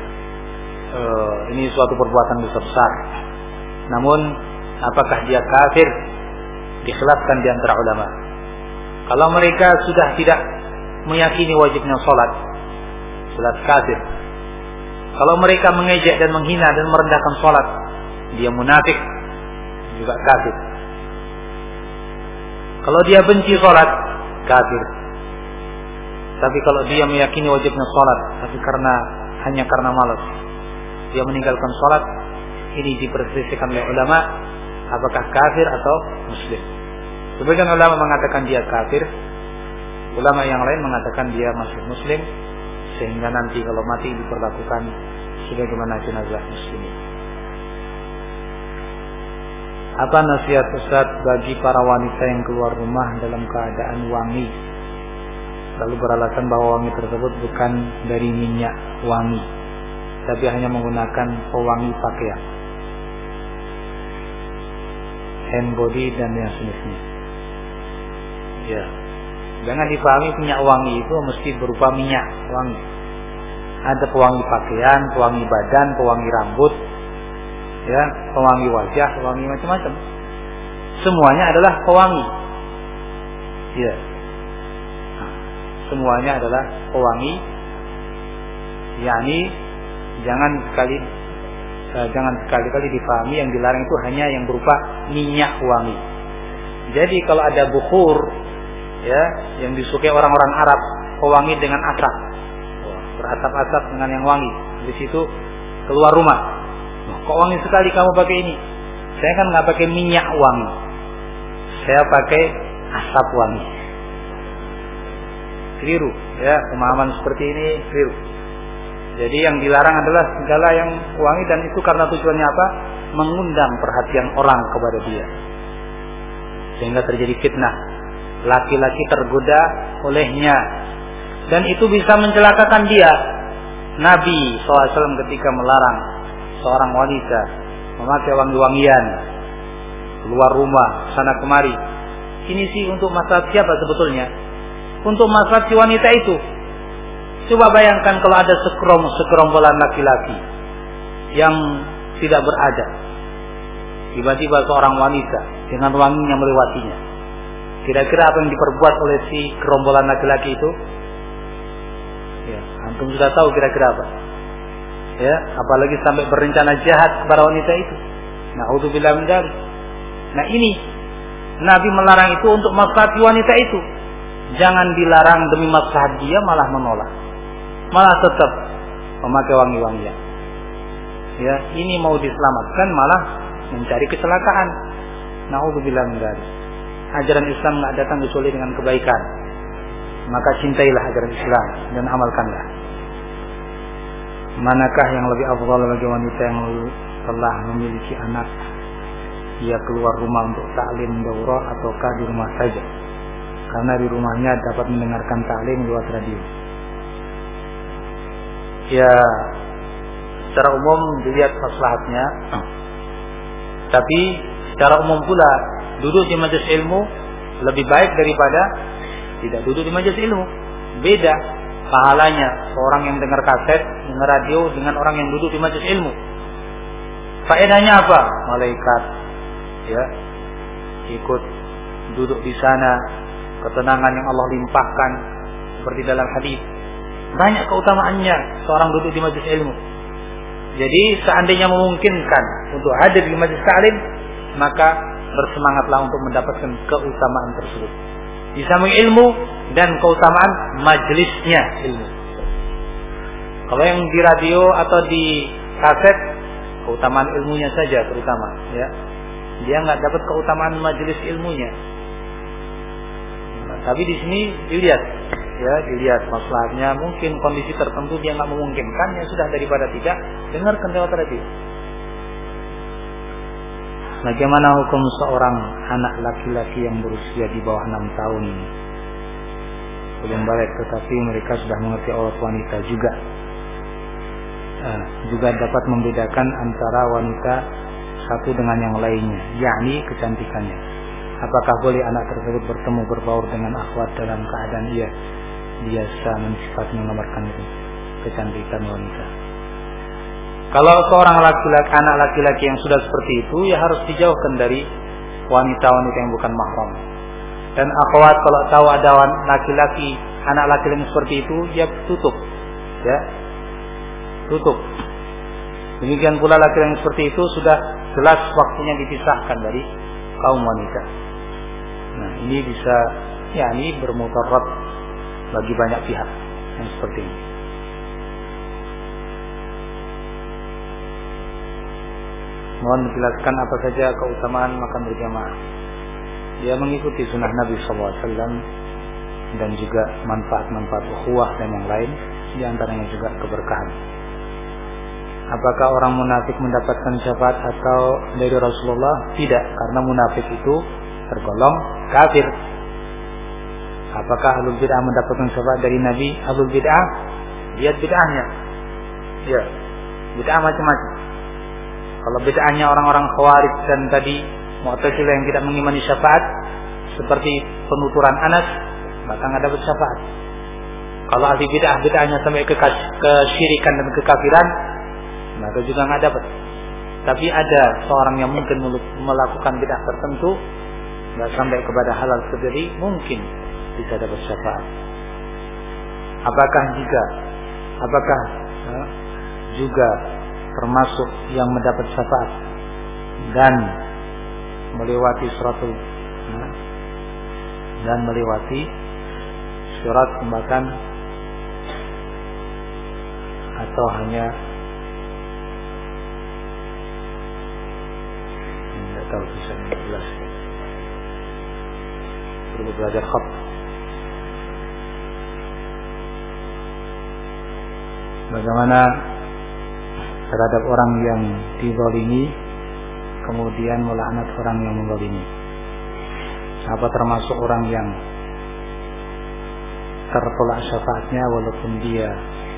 ini suatu perbuatan besar. Namun apakah dia kafir? Dikhilafkan di antara ulama. Kalau mereka sudah tidak meyakini wajibnya sholat, sholat kafir. Kalau mereka mengejek dan menghina dan merendahkan sholat, dia munafik, juga kafir. Kalau dia benci sholat, kafir. Tapi kalau dia meyakini wajibnya sholat, tapi hanya karena malas, dia meninggalkan sholat, ini diperselisihkan oleh ulama, apakah kafir atau muslim. Sebagian ulama mengatakan dia kafir, ulama yang lain mengatakan dia masih muslim, sehingga nanti kalau mati diperlakukan sebagaimana jenazah muslimin. Apa nasihat Ustaz bagi para wanita yang keluar rumah dalam keadaan wangi, lalu beralasan bahwa wangi tersebut bukan dari minyak wangi, tapi hanya menggunakan pewangi pakaian, hand body dan yang sejenisnya? Ya, jangan dipahami minyak wangi itu mesti berupa minyak wangi. Ada pewangi pakaian, pewangi badan, pewangi rambut, ya, pewangi wajah, pewangi macam-macam. Semuanya adalah pewangi. Ya. Nah, semuanya adalah pewangi. yakni jangan sekali-kali difahami yang dilarang itu hanya yang berupa minyak wangi. Jadi kalau ada bukhur, ya, yang disukai orang-orang Arab, pewangi dengan asap, berasap-asap dengan yang wangi. Di situ keluar rumah, kok wangi sekali kamu pakai ini? Saya kan nggak pakai minyak wangi, saya pakai asap wangi. Keliru, ya, pemahaman seperti ini keliru. Jadi yang dilarang adalah segala yang wangi, dan itu karena tujuannya apa? Mengundang perhatian orang kepada dia, sehingga terjadi fitnah. Laki-laki tergoda olehnya, dan itu bisa mencelakakan dia. Nabi SAW ketika melarang seorang wanita memakai wangi-wangian, keluar rumah sana kemari, ini sih untuk maslahat siapa sebetulnya? Untuk maslahat si wanita itu. Coba bayangkan kalau ada segerombolan laki-laki yang tidak beradab, tiba-tiba seorang wanita dengan wanginya melewatinya. Kira-kira apa yang diperbuat oleh si gerombolan laki-laki itu? Ya, antum sudah tahu kira-kira apa? Ya, apalagi sampai berencana jahat kepada wanita itu. Na'udzubillah min dzalik. Nah, ini Nabi melarang itu untuk maslahat wanita itu. Jangan dilarang demi maslahat dia malah menolak, malah tetap memakai wangi-wangian. Ya, ini mau diselamatkan malah mencari kecelakaan. Na'udzubillah min dzalik. Ajaran Islam tidak datang kecuali dengan kebaikan. Maka cintailah ajaran Islam dan amalkanlah. Manakah yang lebih afdal bagi wanita yang telah memiliki anak, dia keluar rumah untuk taklim daurah ataukah di rumah saja? Karena di rumahnya dapat mendengarkan taklim lewat radio. Ya, secara umum dilihat maslahatnya. Tapi secara umum pula duduk di majelis ilmu lebih baik daripada tidak duduk di majelis ilmu. Beda pahalanya seorang yang dengar kaset, dengar radio dengan orang yang duduk di majelis ilmu. Faedahnya apa? Malaikat, ya, ikut duduk di sana, ketenangan yang Allah limpahkan seperti dalam hadis. Banyak keutamaannya seorang duduk di majelis ilmu. Jadi seandainya memungkinkan untuk hadir di majelis ta'lim, maka bersemangatlah untuk mendapatkan keutamaan tersebut. Di samping ilmu dan keutamaan majelisnya ilmu. Kalau yang di radio atau di kaset, keutamaan ilmunya saja terutama, ya. Dia nggak dapat keutamaan majelis ilmunya. Nah, tapi di sini dilihat masalahnya. Mungkin kondisi tertentu dia nggak memungkinkan, ya sudah, daripada tidak, dengarkan lewat radio. Bagaimana hukum seorang anak laki-laki yang berusia di bawah 6 tahun, belum balik tetapi mereka sudah mengerti aurat wanita juga? Juga dapat membedakan antara wanita satu dengan yang lainnya, yakni kecantikannya. Apakah boleh anak tersebut bertemu berbaur dengan akhwat dalam keadaan ia biasa mensifat menggambarkan kecantikan wanita? Kalau seorang anak laki-laki yang sudah seperti itu, ya harus dijauhkan dari wanita-wanita yang bukan mahram. Dan akhwat kalau tahu ada anak laki-laki yang seperti itu, ya tutup, ya. Tutup. Demikian pula laki-laki yang seperti itu sudah jelas waktunya dipisahkan dari kaum wanita. Nah, ini bisa, ya, ini bermudarat bagi banyak pihak yang seperti ini. Mohon dijelaskan apa saja keutamaan makan berjamaah. Dia mengikuti sunnah Nabi SAW dan juga manfaat-manfaat ukhuwah dan yang lain, di antaranya juga keberkahan. Apakah orang munafik mendapatkan syafaat atau dari Rasulullah? Tidak, karena munafik itu tergolong kafir. Apakah ahlul bid'ah mendapatkan syafaat dari Nabi? Ahlul bid'ah, lihat bid'ahnya. Ya, bid'ah macam-macam. Kalau bid'ahnya orang-orang Khawarij dan tadi Mu'tazilah yang tidak mengimani syafaat, seperti penuturan Anas, maka nggak dapat syafaat. Kalau ahli bid'ahnya sampai ke kesyirikan dan kekafiran, maka juga nggak dapat. Tapi ada seorang yang mungkin melakukan bid'ah tertentu, nggak sampai kepada halal sendiri, mungkin bisa dapat syafaat. Apakah juga termasuk yang mendapat syafaat dan melewati surat bahkan, atau hanya tidak tahu, bisa jelas, perlu belajar khat. Bagaimana terhadap orang yang dizalimi kemudian melaknat orang yang menzalimi? Apa termasuk orang yang tertolak syafaatnya walaupun dia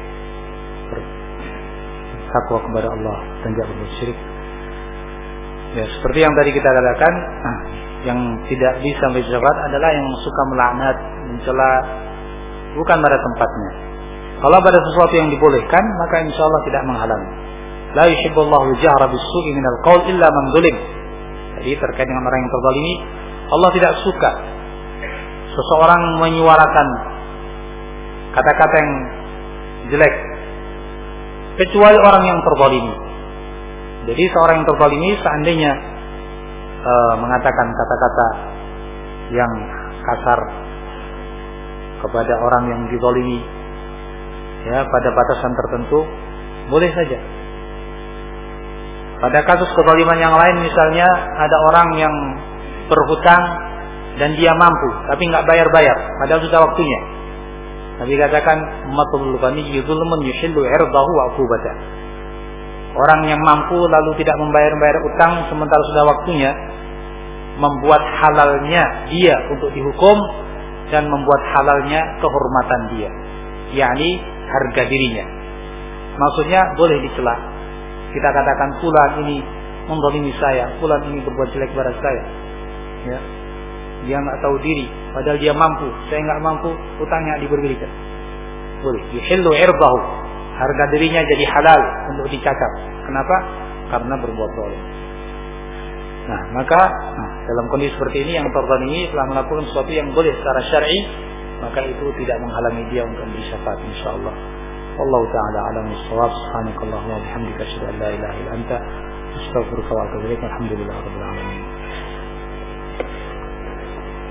bertakwa kepada Allah dan tidak berbuat syirik? Ya, seperti yang tadi kita katakan, yang tidak bisa memberi syafaat adalah yang suka melaknat, mencela, bukan pada tempatnya. Kalau pada sesuatu yang dibolehkan, maka insya Allah tidak menghalangi. La yuhibbullahu al-jahra bis-su'i minal qaul illa man zulim. Jadi terkait dengan orang yang terzalimi, Allah tidak suka seseorang menyuarakan kata-kata yang jelek kecuali orang yang terzalimi. Jadi seorang yang terzalimi seandainya mengatakan kata-kata yang kasar kepada orang yang dizalimi, ya, pada batasan tertentu, boleh saja. Pada kasus kezaliman yang lain, misalnya ada orang yang berhutang dan dia mampu tapi nggak bayar-bayar padahal sudah waktunya. Nabi katakan, "Matul ghani zulmun yuhillu 'irdahu wa 'uqubata." Orang yang mampu lalu tidak membayar utang sementara sudah waktunya, membuat halalnya dia untuk dihukum dan membuat halalnya kehormatan dia, yakni harga dirinya. Maksudnya boleh dicela. Kita katakan fulan ini menzalimi saya, fulan ini berbuat jelek kepada saya. Ya. Dia enggak tahu diri, padahal dia mampu. Saya enggak mampu, utangnya diberikan. Boleh. Yuhillu 'irdahu. Harga dirinya jadi halal untuk dicatat. Kenapa? Karena berbuat zalim. Nah, maka dalam kondisi seperti ini yang terzalimi telah melakukan sesuatu yang boleh secara syar'i, maka itu tidak menghalangi dia untuk memberi syafaat insyaallah. Wallahu taala a'lam bissawab. Subhanakallahumma wa bihamdika asyhadu an la ilaha illa anta astaghfiruka wa atubu ilaik. Alhamdulillahirabbil alamin.